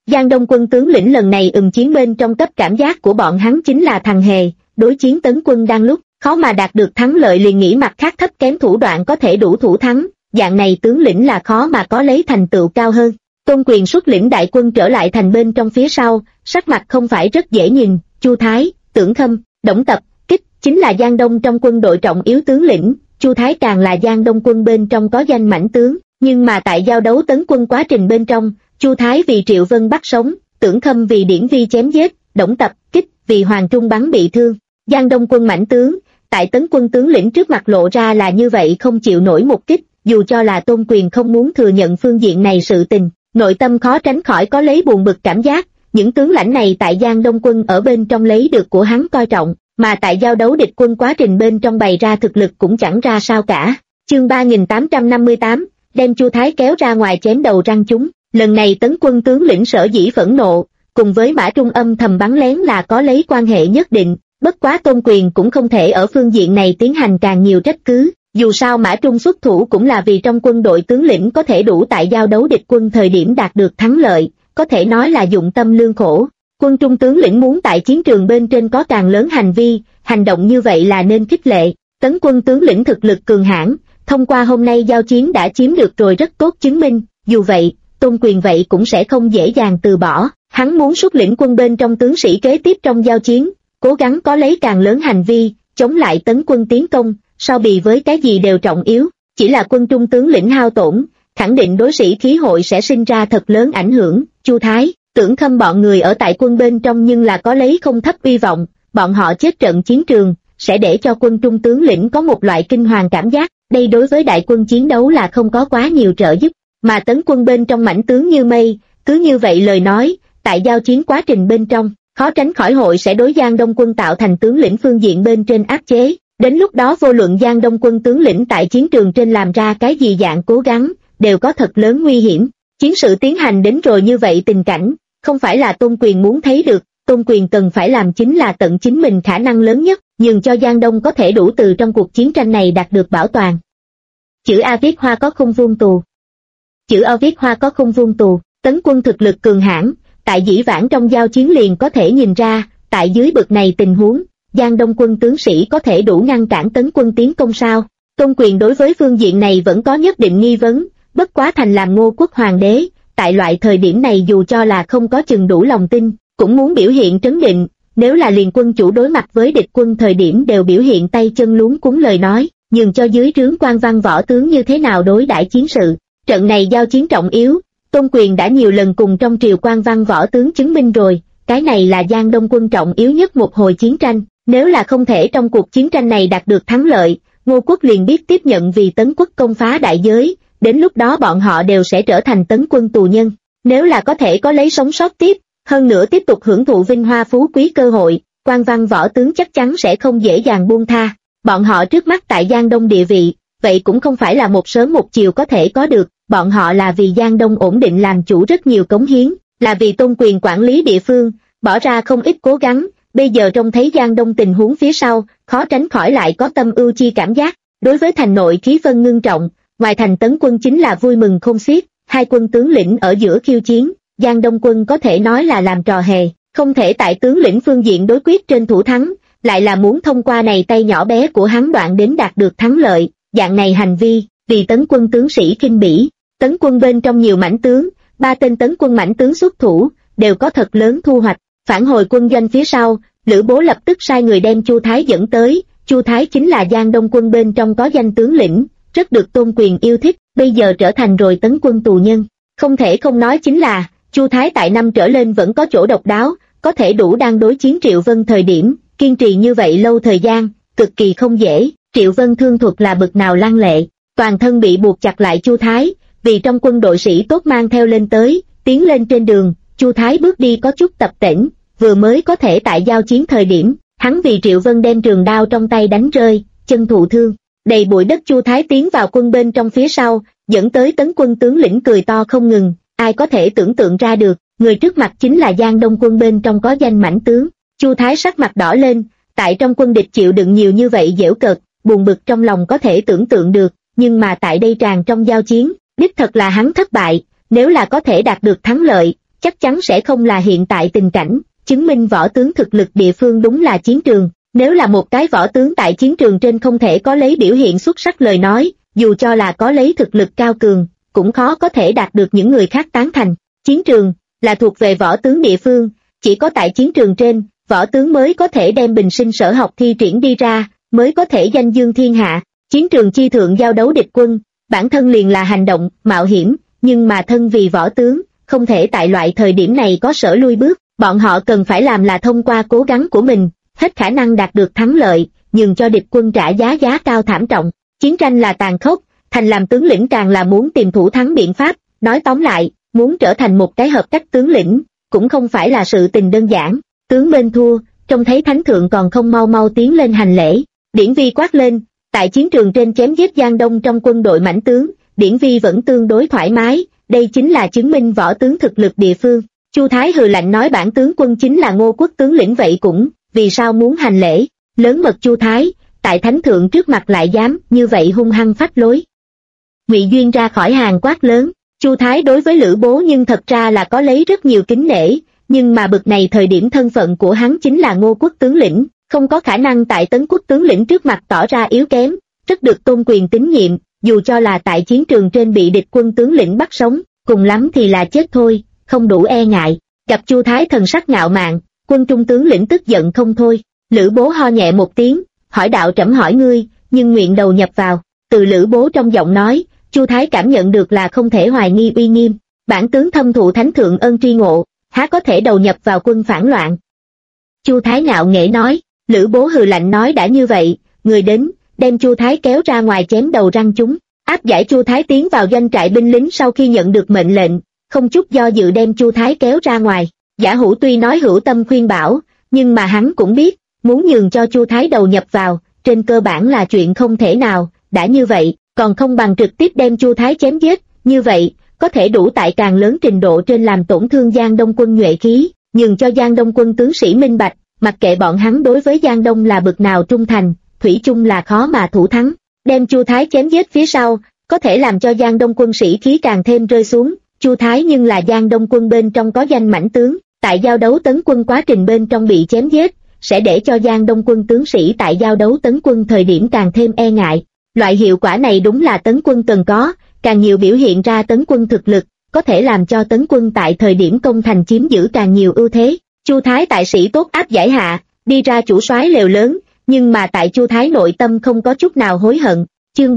Giang Đông quân tướng lĩnh lần này chiến bên trong cấp cảm giác của bọn hắn chính là thằng hề, đối chiến Tấn quân đang lúc khó mà đạt được thắng lợi liền nghĩ mặt khác thấp kém thủ đoạn có thể đủ thủ thắng, dạng này tướng lĩnh là khó mà có lấy thành tựu cao hơn. Tôn Quyền xuất lĩnh đại quân trở lại thành bên trong phía sau, sắc mặt không phải rất dễ nhìn, Chu Thái, Tưởng Khâm, Đổng Tập, Kích chính là Giang Đông trong quân đội trọng yếu tướng lĩnh, Chu Thái càng là Giang Đông quân bên trong có danh mãnh tướng, nhưng mà tại giao đấu Tấn quân quá trình bên trong, Chu Thái vì Triệu Vân bắt sống, Tưởng Khâm vì Điển Vi chém giết, Đổng Tập, Kích vì Hoàng Trung bắn bị thương. Giang Đông quân mãnh tướng, tại Tấn quân tướng lĩnh trước mặt lộ ra là như vậy không chịu nổi một kích, dù cho là Tôn Quyền không muốn thừa nhận phương diện này sự tình, nội tâm khó tránh khỏi có lấy buồn bực cảm giác, những tướng lãnh này tại Giang Đông quân ở bên trong lấy được của hắn coi trọng, mà tại giao đấu địch quân quá trình bên trong bày ra thực lực cũng chẳng ra sao cả. Chương 3858, đem Chu Thái kéo ra ngoài chém đầu răng chúng, lần này Tấn quân tướng lĩnh sở dĩ phẫn nộ, cùng với Mã Trung âm thầm bắn lén là có lấy quan hệ nhất định, bất quá Tôn Quyền cũng không thể ở phương diện này tiến hành càng nhiều trách cứ, dù sao Mã Trung xuất thủ cũng là vì trong quân đội tướng lĩnh có thể đủ tại giao đấu địch quân thời điểm đạt được thắng lợi, có thể nói là dụng tâm lương khổ. Quân Trung tướng lĩnh muốn tại chiến trường bên trên có càng lớn hành động như vậy là nên khích lệ. Tấn quân tướng lĩnh thực lực cường hãn, thông qua hôm nay giao chiến đã chiếm được rồi rất tốt chứng minh, dù vậy, Tôn Quyền vậy cũng sẽ không dễ dàng từ bỏ, hắn muốn xuất lĩnh quân bên trong tướng sĩ kế tiếp trong giao chiến, cố gắng có lấy càng lớn chống lại Tấn quân tiến công, so bì với cái gì đều trọng yếu, chỉ là quân Trung tướng lĩnh hao tổn, khẳng định đối sĩ khí hội sẽ sinh ra thật lớn ảnh hưởng. Chu Thái, Tưởng Khâm bọn người ở tại quân bên trong nhưng là có lấy không thấp uy vọng, bọn họ chết trận chiến trường, sẽ để cho quân Trung tướng lĩnh có một loại kinh hoàng cảm giác, đây đối với đại quân chiến đấu là không có quá nhiều trợ giúp, mà Tấn quân bên trong mãnh tướng như mây, cứ như vậy lời nói, tại giao chiến quá trình bên trong, khó tránh khỏi hội sẽ đối Giang Đông quân tạo thành tướng lĩnh phương diện bên trên áp chế, đến lúc đó vô luận Giang Đông quân tướng lĩnh tại chiến trường trên làm ra cái gì dạng cố gắng, đều có thật lớn nguy hiểm. Chiến sự tiến hành đến rồi như vậy tình cảnh, không phải là Tôn Quyền muốn thấy được, Tôn Quyền cần phải làm chính là tận chính mình khả năng lớn nhất, nhường cho Giang Đông có thể đủ từ trong cuộc chiến tranh này đạt được bảo toàn. Chữ A viết hoa có khung vuông tù. Chữ O viết hoa có khung vuông tù, Tấn quân thực lực cường hãn, tại dĩ vãng trong giao chiến liền có thể nhìn ra, tại dưới bực này tình huống, Giang Đông quân tướng sĩ có thể đủ ngăn cản Tấn quân tiến công sao? Tôn Quyền đối với phương diện này vẫn có nhất định nghi vấn, bất quá thành làm Ngô quốc hoàng đế, tại loại thời điểm này dù cho là không có chừng đủ lòng tin, cũng muốn biểu hiện trấn định, nếu là liền quân chủ đối mặt với địch quân thời điểm đều biểu hiện tay chân luống cuống lời nói, nhường cho dưới trướng quan văn võ tướng như thế nào đối đãi chiến sự. Trận này giao chiến trọng yếu, Tôn Quyền đã nhiều lần cùng trong triều quan văn võ tướng chứng minh rồi, cái này là Giang Đông quân trọng yếu nhất một hồi chiến tranh, nếu là không thể trong cuộc chiến tranh này đạt được thắng lợi, Ngô quốc liền biết tiếp nhận vì Tấn quốc công phá đại giới, đến lúc đó bọn họ đều sẽ trở thành Tấn quân tù nhân, nếu là có thể có lấy sống sót tiếp, hơn nữa tiếp tục hưởng thụ vinh hoa phú quý cơ hội, quan văn võ tướng chắc chắn sẽ không dễ dàng buông tha, bọn họ trước mắt tại Giang Đông địa vị, vậy cũng không phải là một sớm một chiều có thể có được, bọn họ là vì Giang Đông ổn định làm chủ rất nhiều cống hiến, là vì Tôn Quyền quản lý địa phương, bỏ ra không ít cố gắng, bây giờ trông thấy Giang Đông tình huống phía sau, khó tránh khỏi lại có tâm ưu chi cảm giác, đối với thành nội khí phân ngưng trọng, ngoài thành Tấn quân chính là vui mừng không xiết, hai quân tướng lĩnh ở giữa khiêu chiến, Giang Đông quân có thể nói là làm trò hề, không thể tại tướng lĩnh phương diện đối quyết trên thủ thắng, lại là muốn thông qua này tay nhỏ bé của hắn đoạn đến đạt được thắng lợi, dạng này hành vi, vì Tấn quân tướng sĩ khinh bỉ, Tấn quân bên trong nhiều mãnh tướng, 3 tên Tấn quân mãnh tướng xuất thủ, đều có thật lớn thu hoạch, phản hồi quân doanh phía sau, Lữ Bố lập tức sai người đem Chu Thái dẫn tới, Chu Thái chính là Giang Đông quân bên trong có danh tướng lĩnh, rất được Tôn Quyền yêu thích, bây giờ trở thành rồi Tấn quân tù nhân, không thể không nói chính là, Chu Thái tại năm trở lên vẫn có chỗ độc đáo, có thể đủ đang đối chiến Triệu Vân thời điểm, kiên trì như vậy lâu thời gian, cực kỳ không dễ, Triệu Vân thương thuật là bực nào lăng lệ, toàn thân bị buộc chặt lại Chu Thái, vì trong quân đội sĩ tốt mang theo lên tới, tiến lên trên đường, Chu Thái bước đi có chút tập tễnh, vừa mới có thể tại giao chiến thời điểm, hắn vì Triệu Vân đem trường đao trong tay đánh rơi, chân thụ thương, đầy bụi đất Chu Thái tiến vào quân bên trong phía sau, dẫn tới Tấn quân tướng lĩnh cười to không ngừng, ai có thể tưởng tượng ra được, người trước mặt chính là Giang Đông quân bên trong có danh mãnh tướng, Chu Thái sắc mặt đỏ lên, tại trong quân địch chịu đựng nhiều như vậy giễu cợt, buồn bực trong lòng có thể tưởng tượng được, nhưng mà tại đây tràn trong giao chiến, đích thật là hắn thất bại, nếu là có thể đạt được thắng lợi, chắc chắn sẽ không là hiện tại tình cảnh, chứng minh võ tướng thực lực địa phương đúng là chiến trường. Nếu là một cái võ tướng tại chiến trường trên không thể có lấy biểu hiện xuất sắc lời nói, dù cho là có lấy thực lực cao cường, cũng khó có thể đạt được những người khác tán thành. Chiến trường là thuộc về võ tướng địa phương, chỉ có tại chiến trường trên, võ tướng mới có thể đem bình sinh sở học thi triển đi ra, mới có thể danh dương thiên hạ. Chiến trường chi thượng giao đấu địch quân, bản thân liền là hành động, mạo hiểm, nhưng mà thân vì võ tướng, không thể tại loại thời điểm này có sở lui bước, bọn họ cần phải làm là thông qua cố gắng của mình, hết khả năng đạt được thắng lợi, nhường cho địch quân trả giá cao thảm trọng. Chiến tranh là tàn khốc, thành làm tướng lĩnh càng là muốn tìm thủ thắng biện pháp, nói tóm lại, muốn trở thành một cái hợp cách tướng lĩnh, cũng không phải là sự tình đơn giản. Tướng bên thua, trông thấy thánh thượng còn không mau mau tiến lên hành lễ. Điển Vi quát lên, tại chiến trường trên chém giết Giang Đông trong quân đội mãnh tướng, Điển Vi vẫn tương đối thoải mái, đây chính là chứng minh võ tướng thực lực địa phương. Chu Thái hừ lạnh nói bản tướng quân chính là Ngô Quốc tướng lĩnh vậy cũng, vì sao muốn hành lễ? Lớn mật Chu Thái, tại thánh thượng trước mặt lại dám như vậy hung hăng phách lối. Ngụy Duyên ra khỏi hàng quát lớn. Chu Thái đối với Lữ Bố nhưng thật ra là có lấy rất nhiều kính nể, nhưng mà bực này thời điểm thân phận của hắn chính là Ngô Quốc tướng lĩnh, không có khả năng tại Tấn Quốc tướng lĩnh trước mặt tỏ ra yếu kém, rất được Tôn Quyền tín nhiệm, dù cho là tại chiến trường trên bị địch quân tướng lĩnh bắt sống, cùng lắm thì là chết thôi, không đủ e ngại. Gặp Chu Thái thần sắc ngạo mạn, quân trung tướng lĩnh tức giận không thôi. Lữ Bố ho nhẹ một tiếng, hỏi đạo trẫm hỏi ngươi, nhưng nguyện đầu nhập vào. Từ Lữ Bố trong giọng nói, Chu Thái cảm nhận được là không thể hoài nghi uy nghiêm. Bản tướng thâm thụ thánh thượng ân tri ngộ, há có thể đầu nhập vào quân phản loạn. Chu Thái ngạo nghễ nói. Lữ Bố hừ lạnh nói đã như vậy, người đến, đem Chu Thái kéo ra ngoài chém đầu răng chúng. Áp giải Chu Thái tiến vào doanh trại binh lính sau khi nhận được mệnh lệnh, không chút do dự đem Chu Thái kéo ra ngoài. Giả Hữu tuy nói hữu tâm khuyên bảo, nhưng mà hắn cũng biết, muốn nhường cho Chu Thái đầu nhập vào, trên cơ bản là chuyện không thể nào. Đã như vậy, còn không bằng trực tiếp đem Chu Thái chém giết, như vậy, có thể đủ tại càng lớn trình độ trên làm tổn thương Giang Đông quân nhuệ khí, nhường cho Giang Đông quân tướng sĩ minh bạch, mặc kệ bọn hắn đối với Giang Đông là bực nào trung thành, thủy chung là khó mà thủ thắng. Đem Chu Thái chém giết phía sau, có thể làm cho Giang Đông quân sĩ khí càng thêm rơi xuống. Chu Thái nhưng là Giang Đông quân bên trong có danh mãnh tướng, tại giao đấu tấn quân quá trình bên trong bị chém giết, sẽ để cho Giang Đông quân tướng sĩ tại giao đấu tấn quân thời điểm càng thêm e ngại. Loại hiệu quả này đúng là tấn quân cần có, càng nhiều biểu hiện ra tấn quân thực lực, có thể làm cho tấn quân tại thời điểm công thành chiếm giữ càng nhiều ưu thế. Chu Thái tại sĩ tốt áp giải hạ, đi ra chủ soái lều lớn, nhưng mà tại Chu Thái nội tâm không có chút nào hối hận. Chương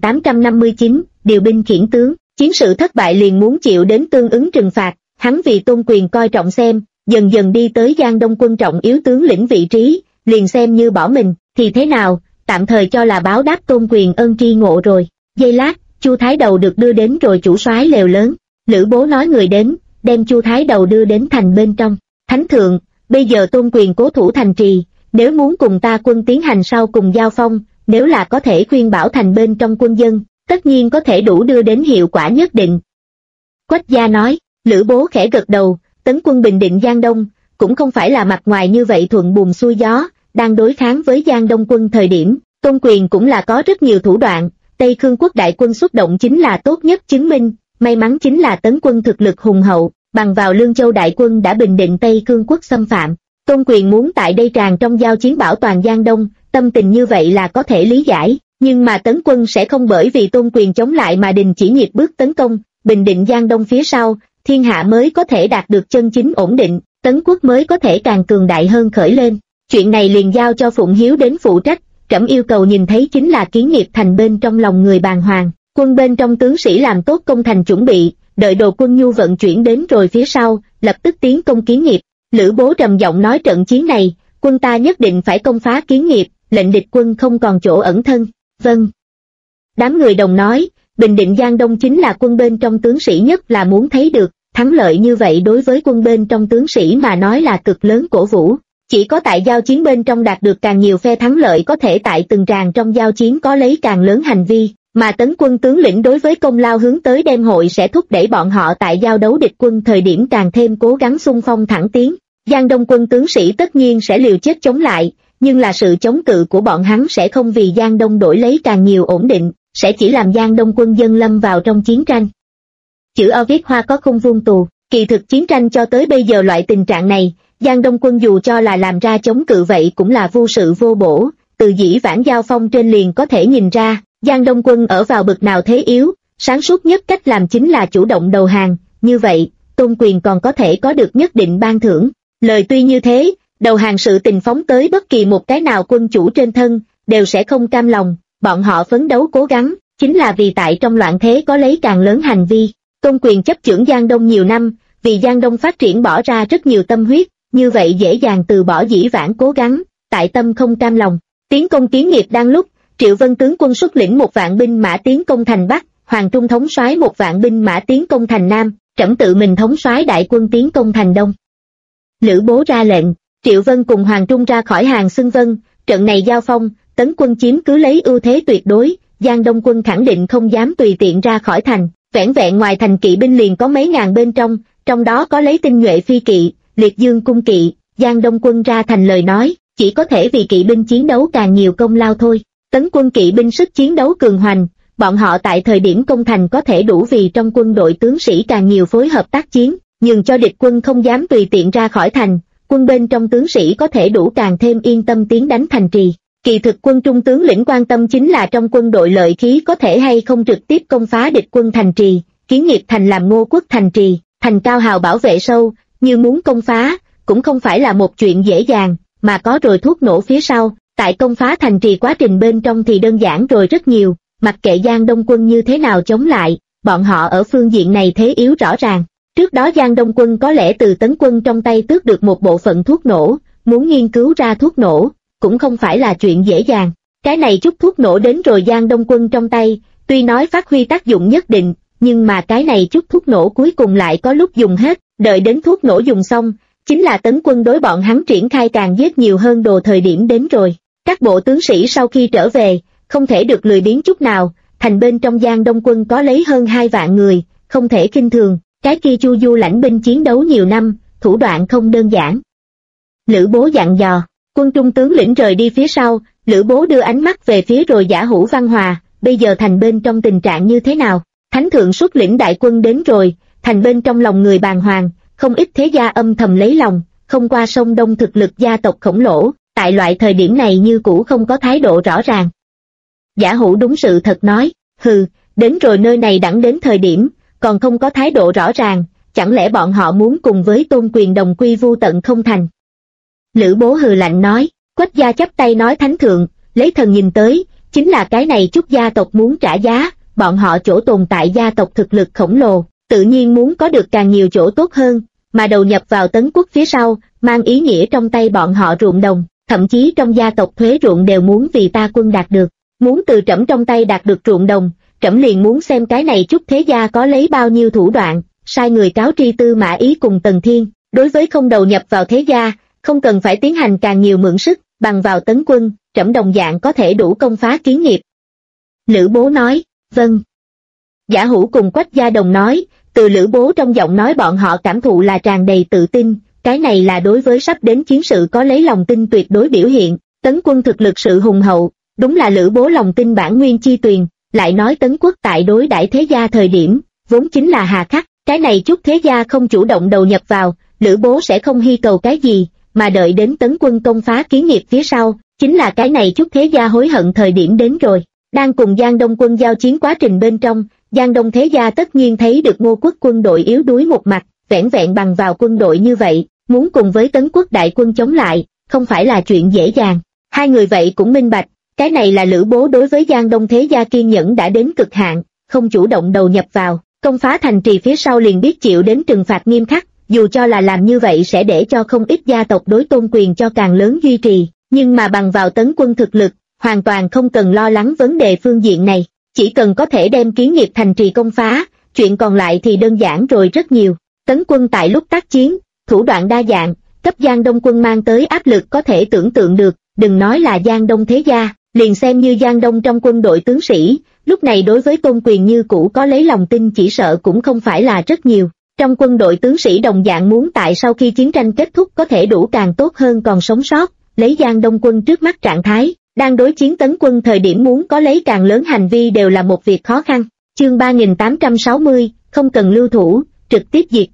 3859, điều binh khiển tướng, chiến sự thất bại liền muốn chịu đến tương ứng trừng phạt, hắn vì Tôn Quyền coi trọng xem, dần dần đi tới Giang Đông quân trọng yếu tướng lĩnh vị trí, liền xem như bỏ mình, thì thế nào, tạm thời cho là báo đáp Tôn Quyền ân tri ngộ rồi. Giây lát, Chu Thái đầu được đưa đến rồi chủ soái lều lớn. Lữ Bố nói người đến, đem Chu Thái đầu đưa đến thành bên trong. Thánh thượng, bây giờ Tôn Quyền cố thủ thành trì, nếu muốn cùng ta quân tiến hành sau cùng giao phong, nếu là có thể khuyên bảo thành bên trong quân dân, tất nhiên có thể đủ đưa đến hiệu quả nhất định. Quách Gia nói. Lữ Bố khẽ gật đầu, tấn quân bình định Giang Đông, cũng không phải là mặt ngoài như vậy thuận buồm xuôi gió, đang đối kháng với Giang Đông quân thời điểm, Tôn Quyền cũng là có rất nhiều thủ đoạn, Tây Khương quốc đại quân xuất động chính là tốt nhất chứng minh, may mắn chính là tấn quân thực lực hùng hậu, bằng vào Lương Châu đại quân đã bình định Tây Khương quốc xâm phạm. Tôn Quyền muốn tại đây tràn trong giao chiến bảo toàn Giang Đông, tâm tình như vậy là có thể lý giải, nhưng mà tấn quân sẽ không bởi vì Tôn Quyền chống lại mà đình chỉ nhịp bước tấn công, bình định Giang Đông phía sau, thiên hạ mới có thể đạt được chân chính ổn định, tấn quốc mới có thể càng cường đại hơn khởi lên. Chuyện này liền giao cho Phụng Hiếu đến phụ trách, trẫm yêu cầu nhìn thấy chính là kiến nghiệp thành bên trong lòng người bàng hoàng, quân bên trong tướng sĩ làm tốt công thành chuẩn bị, đợi đồ quân nhu vận chuyển đến rồi phía sau, lập tức tiến công kiến nghiệp. Lữ Bố trầm giọng nói trận chiến này, quân ta nhất định phải công phá kiến nghiệp, lệnh địch quân không còn chỗ ẩn thân. Vâng. Đám người đồng nói, bình định Giang Đông chính là quân bên trong tướng sĩ nhất là muốn thấy được, thắng lợi như vậy đối với quân bên trong tướng sĩ mà nói là cực lớn cổ vũ. Chỉ có tại giao chiến bên trong đạt được càng nhiều phe thắng lợi có thể tại từng tràng trong giao chiến có lấy càng lớn hành vi, mà tấn quân tướng lĩnh đối với công lao hướng tới đem hội sẽ thúc đẩy bọn họ tại giao đấu địch quân thời điểm càng thêm cố gắng xung phong thẳng tiến. Giang Đông quân tướng sĩ tất nhiên sẽ liều chết chống lại, nhưng là sự chống cự của bọn hắn sẽ không vì Giang Đông đổi lấy càng nhiều ổn định, sẽ chỉ làm Giang Đông quân dân lâm vào trong chiến tranh. Chữ O viết hoa có khung vuông tù, Kỳ thực chiến tranh cho tới bây giờ loại tình trạng này, Giang Đông quân dù cho là làm ra chống cự vậy cũng là vô sự vô bổ, từ dĩ vãng giao phong trên liền có thể nhìn ra, Giang Đông quân ở vào bực nào thế yếu, sáng suốt nhất cách làm chính là chủ động đầu hàng, như vậy, Tôn Quyền còn có thể có được nhất định ban thưởng. Lời tuy như thế, đầu hàng sự tình phóng tới bất kỳ một cái nào quân chủ trên thân, đều sẽ không cam lòng, bọn họ phấn đấu cố gắng, chính là vì tại trong loạn thế có lấy càng lớn hành vi. Tôn Quyền chấp chưởng Giang Đông nhiều năm, vì Giang Đông phát triển bỏ ra rất nhiều tâm huyết, như vậy dễ dàng từ bỏ dĩ vãng cố gắng, tại tâm không cam lòng. Tiến công Kiến Nghiệp đang lúc, Triệu Vân tướng quân xuất lĩnh 1.000 binh mã tiến công thành Bắc, Hoàng Trung thống soái 1.000 binh mã tiến công thành Nam, Trẫm tự mình thống soái đại quân tiến công thành Đông. Lữ Bố ra lệnh, Triệu Vân cùng Hoàng Trung ra khỏi hàng xưng vân, trận này giao phong, Tấn quân chiếm cứ lấy ưu thế tuyệt đối, Giang Đông quân khẳng định không dám tùy tiện ra khỏi thành, vẻn vẹn ngoài thành kỵ binh liền có mấy ngàn bên trong đó có lấy tinh nhuệ phi kỵ, liệt dương cung kỵ, Giang Đông quân ra thành lời nói, chỉ có thể vì kỵ binh chiến đấu càng nhiều công lao thôi. Tấn quân kỵ binh sức chiến đấu cường hoành, bọn họ tại thời điểm công thành có thể đủ vì trong quân đội tướng sĩ càng nhiều phối hợp tác chiến, nhường cho địch quân không dám tùy tiện ra khỏi thành, quân bên trong tướng sĩ có thể đủ càng thêm yên tâm tiến đánh thành trì. Kỳ thực quân trung tướng lĩnh quan tâm chính là trong quân đội lợi khí có thể hay không trực tiếp công phá địch quân thành trì, Kiến Nghiệp thành làm Ngô quốc thành trì, thành cao hào bảo vệ sâu, như muốn công phá, cũng không phải là một chuyện dễ dàng, mà có rồi thuốc nổ phía sau, tại công phá thành trì quá trình bên trong thì đơn giản rồi rất nhiều, mặc kệ Giang Đông quân như thế nào chống lại, bọn họ ở phương diện này thế yếu rõ ràng. Trước đó Giang Đông quân có lẽ từ Tấn quân trong tay tước được một bộ phận thuốc nổ, muốn nghiên cứu ra thuốc nổ, cũng không phải là chuyện dễ dàng. Cái này chút thuốc nổ đến rồi Giang Đông quân trong tay, tuy nói phát huy tác dụng nhất định, nhưng mà cái này chút thuốc nổ cuối cùng lại có lúc dùng hết, đợi đến thuốc nổ dùng xong, chính là Tấn quân đối bọn hắn triển khai càng giết nhiều hơn đồ thời điểm đến rồi. Các bộ tướng sĩ sau khi trở về, không thể được lười biếng chút nào, thành bên trong Giang Đông quân có lấy hơn 2 vạn người, không thể khinh thường, cái kia Chu Du lãnh binh chiến đấu nhiều năm, thủ đoạn không đơn giản. Lữ Bố dặn dò, quân trung tướng lĩnh rời đi phía sau, Lữ Bố đưa ánh mắt về phía rồi Giả Hữu Văn Hòa, bây giờ thành bên trong tình trạng như thế nào? Thánh thượng xuất lĩnh đại quân đến rồi, thành bên trong lòng người bàng hoàng, không ít thế gia âm thầm lấy lòng, không qua sông Đông thực lực gia tộc khổng lồ, tại loại thời điểm này như cũ không có thái độ rõ ràng. Giả Hữu đúng sự thật nói, hừ, đến rồi nơi này đẳng đến thời điểm, còn không có thái độ rõ ràng, chẳng lẽ bọn họ muốn cùng với Tôn Quyền đồng quy vu tận không thành? Lữ Bố hừ lạnh nói, Quách gia chắp tay nói thánh thượng, lấy thần nhìn tới, chính là cái này chút gia tộc muốn trả giá, bọn họ chỗ tồn tại gia tộc thực lực khổng lồ, tự nhiên muốn có được càng nhiều chỗ tốt hơn, mà đầu nhập vào Tấn quốc phía sau, mang ý nghĩa trong tay bọn họ ruộng đồng, thậm chí trong gia tộc thuế ruộng đều muốn vì ta quân đạt được, muốn từ Trẫm trong tay đạt được ruộng đồng, Trẫm liền muốn xem cái này chút thế gia có lấy bao nhiêu thủ đoạn, sai người cáo tri Tư Mã Ý cùng Tần Thiên, đối với không đầu nhập vào thế gia, không cần phải tiến hành càng nhiều mượn sức, bằng vào Tấn quân, Trẫm đồng dạng có thể đủ công phá Kiến Nghiệp. Lữ Bố nói, vâng. Giả Hữu cùng Quách gia đồng nói, từ Lữ Bố trong giọng nói bọn họ cảm thụ là tràn đầy tự tin, cái này là đối với sắp đến chiến sự có lấy lòng tin tuyệt đối biểu hiện, Tấn quân thực lực sự hùng hậu, đúng là Lữ Bố lòng tin bản nguyên chi tuyền, lại nói Tấn quốc tại đối đãi thế gia thời điểm, vốn chính là hà khắc, cái này chút thế gia không chủ động đầu nhập vào, Lữ Bố sẽ không hy cầu cái gì, mà đợi đến Tấn quân công phá Kiến Nghiệp phía sau, chính là cái này chút thế gia hối hận thời điểm đến rồi. Đang cùng Giang Đông quân giao chiến quá trình bên trong, Giang Đông thế gia tất nhiên thấy được Ngô quốc quân đội yếu đuối một mặt, vẻn vẹn bằng vào quân đội như vậy, muốn cùng với Tấn quốc đại quân chống lại, không phải là chuyện dễ dàng. Hai người vậy cũng minh bạch, cái này là Lữ Bố đối với Giang Đông thế gia kiên nhẫn đã đến cực hạn, không chủ động đầu nhập vào, công phá thành trì phía sau liền biết chịu đến trừng phạt nghiêm khắc, dù cho là làm như vậy sẽ để cho không ít gia tộc đối Tôn Quyền cho càng lớn duy trì, nhưng mà bằng vào Tấn quân thực lực, hoàn toàn không cần lo lắng vấn đề phương diện này, chỉ cần có thể đem Kiến Nghiệp thành trì công phá, chuyện còn lại thì đơn giản rồi rất nhiều. Tấn quân tại lúc tác chiến, thủ đoạn đa dạng, cấp Giang Đông quân mang tới áp lực có thể tưởng tượng được, đừng nói là Giang Đông thế gia, liền xem như Giang Đông trong quân đội tướng sĩ, lúc này đối với Tôn Quyền như cũ có lấy lòng tin chỉ sợ cũng không phải là rất nhiều. Trong quân đội tướng sĩ đồng dạng muốn tại sau khi chiến tranh kết thúc có thể đủ càng tốt hơn còn sống sót, lấy Giang Đông quân trước mắt trạng thái, đang đối chiến Tấn quân thời điểm muốn có lấy càng lớn hành vi đều là một việc khó khăn. Chương 3860, không cần lưu thủ, trực tiếp diệt trừ.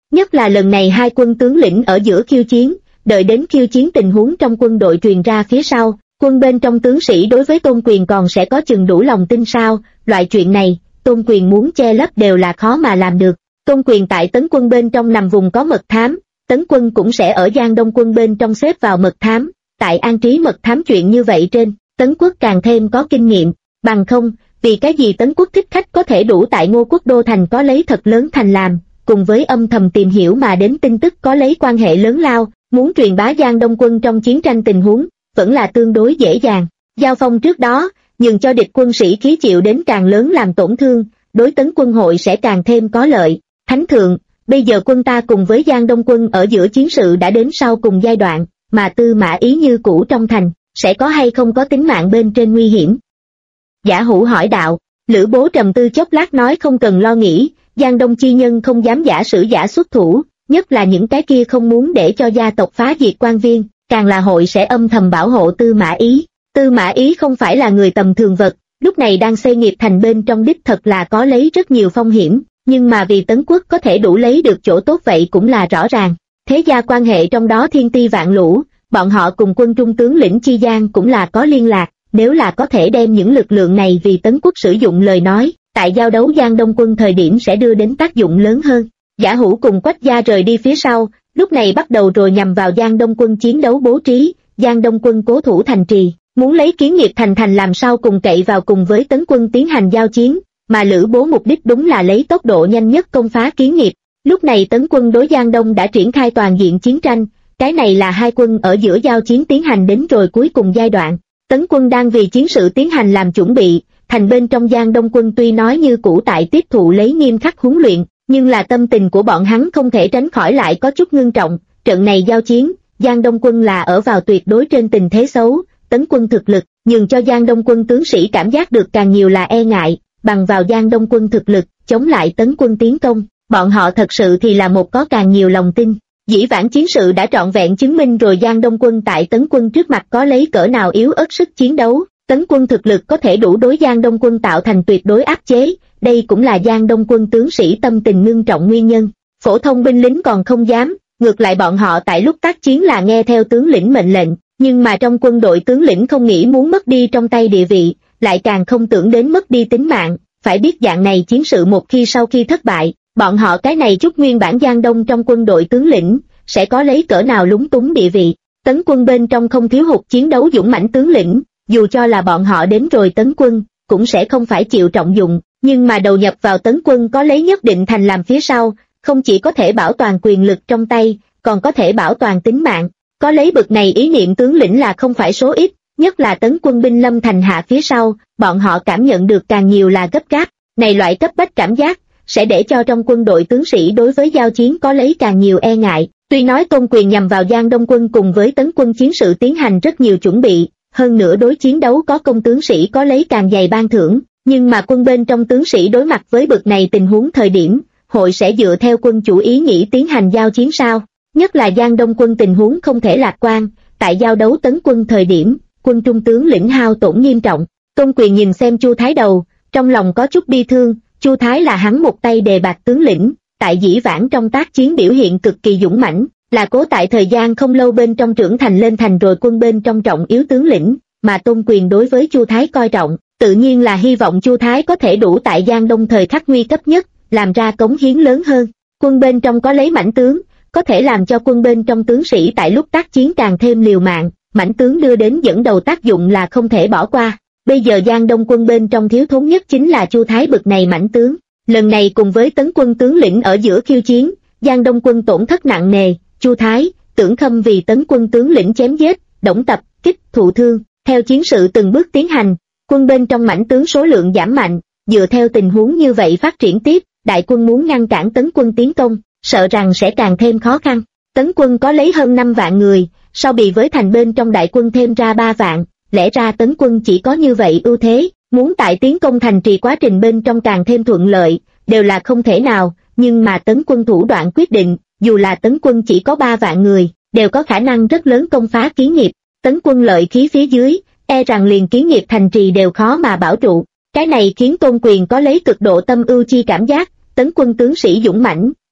Nhất là lần này hai quân tướng lĩnh ở giữa khiêu chiến, đợi đến khiêu chiến tình huống trong quân đội truyền ra phía sau, quân bên trong tướng sĩ đối với Tôn Quyền còn sẽ có chừng đủ lòng tin sao? Loại chuyện này, Tôn Quyền muốn che lấp đều là khó mà làm được. Tôn Quyền tại Tấn quân bên trong nằm vùng có mật thám, Tấn quân cũng sẽ ở Giang Đông quân bên trong xếp vào mật thám, tại an trí mật thám chuyện như vậy trên, Tấn quốc càng thêm có kinh nghiệm, bằng không, vì cái gì Tấn quốc thích khách có thể đủ tại Ngô Quốc đô thành có lấy thật lớn thành làm, cùng với âm thầm tìm hiểu mà đến tin tức có lấy quan hệ lớn lao, muốn truyền bá Giang Đông quân trong chiến tranh tình huống, vẫn là tương đối dễ dàng. Giao phong trước đó, nhường cho địch quân sĩ khí chịu đến càng lớn làm tổn thương, đối Tấn quân hội sẽ càng thêm có lợi. Thánh thượng, bây giờ quân ta cùng với Giang Đông quân ở giữa chiến sự đã đến sau cùng giai đoạn, mà Tư Mã Ý như cũ trong thành, sẽ có hay không có tính mạng bên trên nguy hiểm? Giả Hữu hỏi đạo. Lữ Bố trầm tư chốc lát nói không cần lo nghĩ, Giang Đông chi nhân không dám giả sử giả xuất thủ, nhất là những cái kia không muốn để cho gia tộc phá diệt quan viên, càng là hội sẽ âm thầm bảo hộ Tư Mã Ý. Tư Mã Ý không phải là người tầm thường vật, lúc này đang xây nghiệp thành bên trong đích thật là có lấy rất nhiều phong hiểm, nhưng mà vì Tấn quốc có thể đủ lấy được chỗ tốt vậy cũng là rõ ràng. Thế gia quan hệ trong đó thiên ti vạn lũ, bọn họ cùng quân trung tướng lĩnh chi gian cũng là có liên lạc, nếu là có thể đem những lực lượng này vì Tấn quốc sử dụng lời nói, tại giao đấu Giang Đông quân thời điểm sẽ đưa đến tác dụng lớn hơn. Giả Hữu cùng Quách gia rời đi phía sau, lúc này bắt đầu rồi nhằm vào Giang Đông quân chiến đấu bố trí, Giang Đông quân cố thủ thành trì, muốn lấy Kiến Nghiệp thành làm sao cùng cậy vào cùng với Tấn quân tiến hành giao chiến, mà Lữ Bố mục đích đúng là lấy tốc độ nhanh nhất công phá Kiến Nghiệp. Lúc này Tấn quân đối Giang Đông đã triển khai toàn diện chiến tranh, cái này là hai quân ở giữa giao chiến tiến hành đến rồi cuối cùng giai đoạn. Tấn quân đang vì chiến sự tiến hành làm chuẩn bị, thành bên trong Giang Đông quân tuy nói như cũ tại tiếp thụ lấy nghiêm khắc huấn luyện, nhưng là tâm tình của bọn hắn không thể tránh khỏi lại có chút ngưng trọng. Trận này giao chiến, Giang Đông quân là ở vào tuyệt đối trên tình thế xấu, Tấn quân thực lực, nhường cho Giang Đông quân tướng sĩ cảm giác được càng nhiều là e ngại, bằng vào Giang Đông quân thực lực, chống lại Tấn quân tiến công, bọn họ thật sự thì là một có càng nhiều lòng tin. Dĩ vãng chiến sự đã trọn vẹn chứng minh rồi Giang Đông quân tại Tấn quân trước mặt có lấy cỡ nào yếu ớt sức chiến đấu, Tấn quân thực lực có thể đủ đối Giang Đông quân tạo thành tuyệt đối áp chế, đây cũng là Giang Đông quân tướng sĩ tâm tình ngưng trọng nguyên nhân. Phổ thông binh lính còn không dám, ngược lại bọn họ tại lúc tác chiến là nghe theo tướng lĩnh mệnh lệnh, nhưng mà trong quân đội tướng lĩnh không nghĩ muốn mất đi trong tay địa vị, lại càng không tưởng đến mất đi tính mạng, phải biết dạng này chiến sự một khi sau khi thất bại, bọn họ cái này chút nguyên bản Giang Đông trong quân đội tướng lĩnh, sẽ có lấy cỡ nào lúng túng địa vị. Tấn quân bên trong không thiếu hụt chiến đấu dũng mãnh tướng lĩnh, dù cho là bọn họ đến rồi Tấn quân, cũng sẽ không phải chịu trọng dụng, nhưng mà đầu nhập vào Tấn quân có lấy nhất định thành làm phía sau, không chỉ có thể bảo toàn quyền lực trong tay, còn có thể bảo toàn tính mạng. Có lấy bực này ý niệm tướng lĩnh là không phải số ít, nhất là Tấn quân binh lâm thành hạ phía sau, bọn họ cảm nhận được càng nhiều là gấp gáp, này loại cấp bách cảm giác, sẽ để cho trong quân đội tướng sĩ đối với giao chiến có lấy càng nhiều e ngại. Tuy nói Tôn Quyền nhằm vào Giang Đông quân cùng với Tấn quân chiến sự tiến hành rất nhiều chuẩn bị, hơn nữa đối chiến đấu có công tướng sĩ có lấy càng dày ban thưởng, nhưng mà quân bên trong tướng sĩ đối mặt với bực này tình huống thời điểm, hội sẽ dựa theo quân chủ ý nghĩ tiến hành giao chiến sao? Nhất là Giang Đông quân tình huống không thể lạc quan, tại giao đấu Tấn quân thời điểm, quân trung tướng lĩnh hao tổn nghiêm trọng. Tôn Quyền nhìn xem Chu Thái đầu, trong lòng có chút bi thương. Chu Thái là hắn một tay đề bạt tướng lĩnh, tại dĩ vãng trong tác chiến biểu hiện cực kỳ dũng mãnh, là cố tại thời gian không lâu bên trong trưởng thành lên thành rồi quân bên trong trọng yếu tướng lĩnh, mà Tôn Quyền đối với Chu Thái coi trọng, tự nhiên là hy vọng Chu Thái có thể đủ tại Giang Đông thời khắc nguy cấp nhất, làm ra cống hiến lớn hơn. Quân bên trong có lấy mãnh tướng, có thể làm cho quân bên trong tướng sĩ tại lúc tác chiến càng thêm liều mạng, mãnh tướng đưa đến dẫn đầu tác dụng là không thể bỏ qua. Bây giờ Giang Đông quân bên trong thiếu thốn nhất chính là Chu Thái bực này mãnh tướng. Lần này cùng với Tấn quân tướng lĩnh ở giữa khiêu chiến, Giang Đông quân tổn thất nặng nề, Chu Thái, Tưởng Khâm vì Tấn quân tướng lĩnh chém giết, Đổng Tập, kích, thụ thương. Theo chiến sự từng bước tiến hành, quân bên trong mãnh tướng số lượng giảm mạnh, dựa theo tình huống như vậy phát triển tiếp, đại quân muốn ngăn cản Tấn quân tiến công, sợ rằng sẽ càng thêm khó khăn. Tấn quân có lấy hơn 5 vạn người, sau bị với thành bên trong đại quân thêm ra 3 vạn. Lẽ ra Tấn quân chỉ có như vậy ưu thế, muốn tại tiến công thành trì quá trình bên trong càng thêm thuận lợi, đều là không thể nào, nhưng mà Tấn quân thủ đoạn quyết định, dù là Tấn quân chỉ có 3 vạn người, đều có khả năng rất lớn công phá Kiến Nghiệp. Tấn quân lợi khí phía dưới, e rằng liền Kiến Nghiệp thành trì đều khó mà bảo trụ. Cái này khiến Tôn Quyền có lấy cực độ tâm ưu chi cảm giác, Tấn quân tướng sĩ dũng mãnh,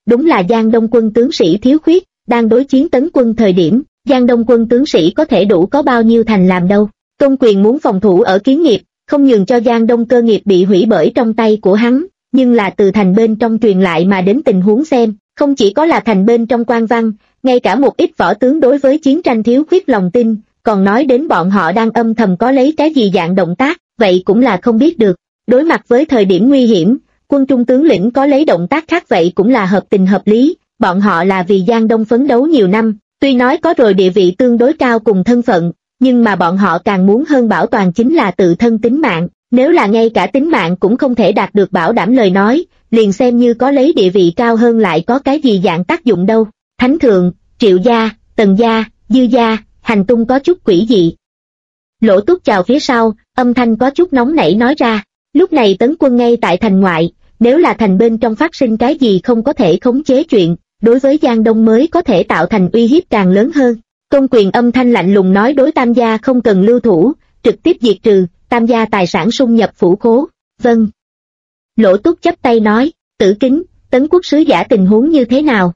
đúng là Giang Đông quân tướng sĩ thiếu khuyết, đang đối chiến Tấn quân thời điểm, Giang Đông quân tướng sĩ có thể đủ có bao nhiêu thành làm đâu. Tôn Quyền muốn phòng thủ ở Kiến Nghiệp, không nhường cho Giang Đông cơ nghiệp bị hủy bởi trong tay của hắn, nhưng là từ thành bên trong truyền lại mà đến tình huống xem, không chỉ có là thành bên trong quan văn, ngay cả một ít võ tướng đối với chiến tranh thiếu khuyết lòng tin, còn nói đến bọn họ đang âm thầm có lấy cái gì dạng động tác, vậy cũng là không biết được. Đối mặt với thời điểm nguy hiểm, quân trung tướng lĩnh có lấy động tác khác vậy cũng là hợp tình hợp lý, bọn họ là vì Giang Đông phấn đấu nhiều năm, tuy nói có rồi địa vị tương đối cao cùng thân phận, nhưng mà bọn họ càng muốn hơn bảo toàn chính là tự thân tính mạng, nếu là ngay cả tính mạng cũng không thể đạt được bảo đảm lời nói, liền xem như có lấy địa vị cao hơn lại có cái gì dạng tác dụng đâu. Thánh thượng, Triệu gia, Tần gia, Dư gia, hành tung có chút quỷ dị. Lỗ Túc chào phía sau, âm thanh có chút nóng nảy nói ra, lúc này Tấn quân ngay tại thành ngoại, nếu là thành bên trong phát sinh cái gì không có thể khống chế chuyện, đối với Giang Đông mới có thể tạo thành uy hiếp càng lớn hơn. Tôn Quyền âm thanh lạnh lùng nói đối Tam gia không cần lưu thủ, trực tiếp diệt trừ, Tam gia tài sản sung nhập phủ khố. Vâng. Lỗ Túc chắp tay nói, Tử Kính, Tấn quốc sứ giả tình huống như thế nào?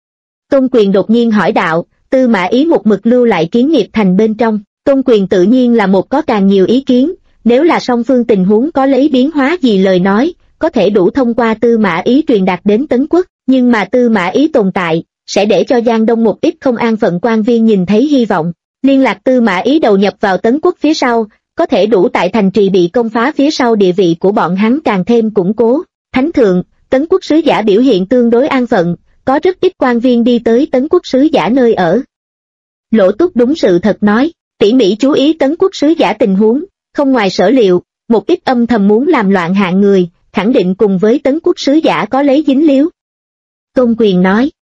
Tôn Quyền đột nhiên hỏi đạo, Tư Mã Ý một mực lưu lại Kiến Nghiệp thành bên trong. Tôn Quyền tự nhiên là một có càng nhiều ý kiến, nếu là song phương tình huống có lấy biến hóa gì lời nói, có thể đủ thông qua Tư Mã Ý truyền đạt đến Tấn quốc, nhưng mà Tư Mã Ý tồn tại, sẽ để cho Giang Đông một ít không an phận quan viên nhìn thấy hy vọng. Liên lạc Tư Mã Ý đầu nhập vào Tấn quốc phía sau, có thể đủ tại thành trì bị công phá phía sau địa vị của bọn hắn càng thêm củng cố. Thánh thượng, Tấn quốc sứ giả biểu hiện tương đối an phận, có rất ít quan viên đi tới Tấn quốc sứ giả nơi ở. Lỗ Túc đúng sự thật nói, tỉ mỉ chú ý Tấn quốc sứ giả tình huống, không ngoài sở liệu, một ít âm thầm muốn làm loạn hạng người, khẳng định cùng với Tấn quốc sứ giả có lấy dính líu. Tôn Quyền nói,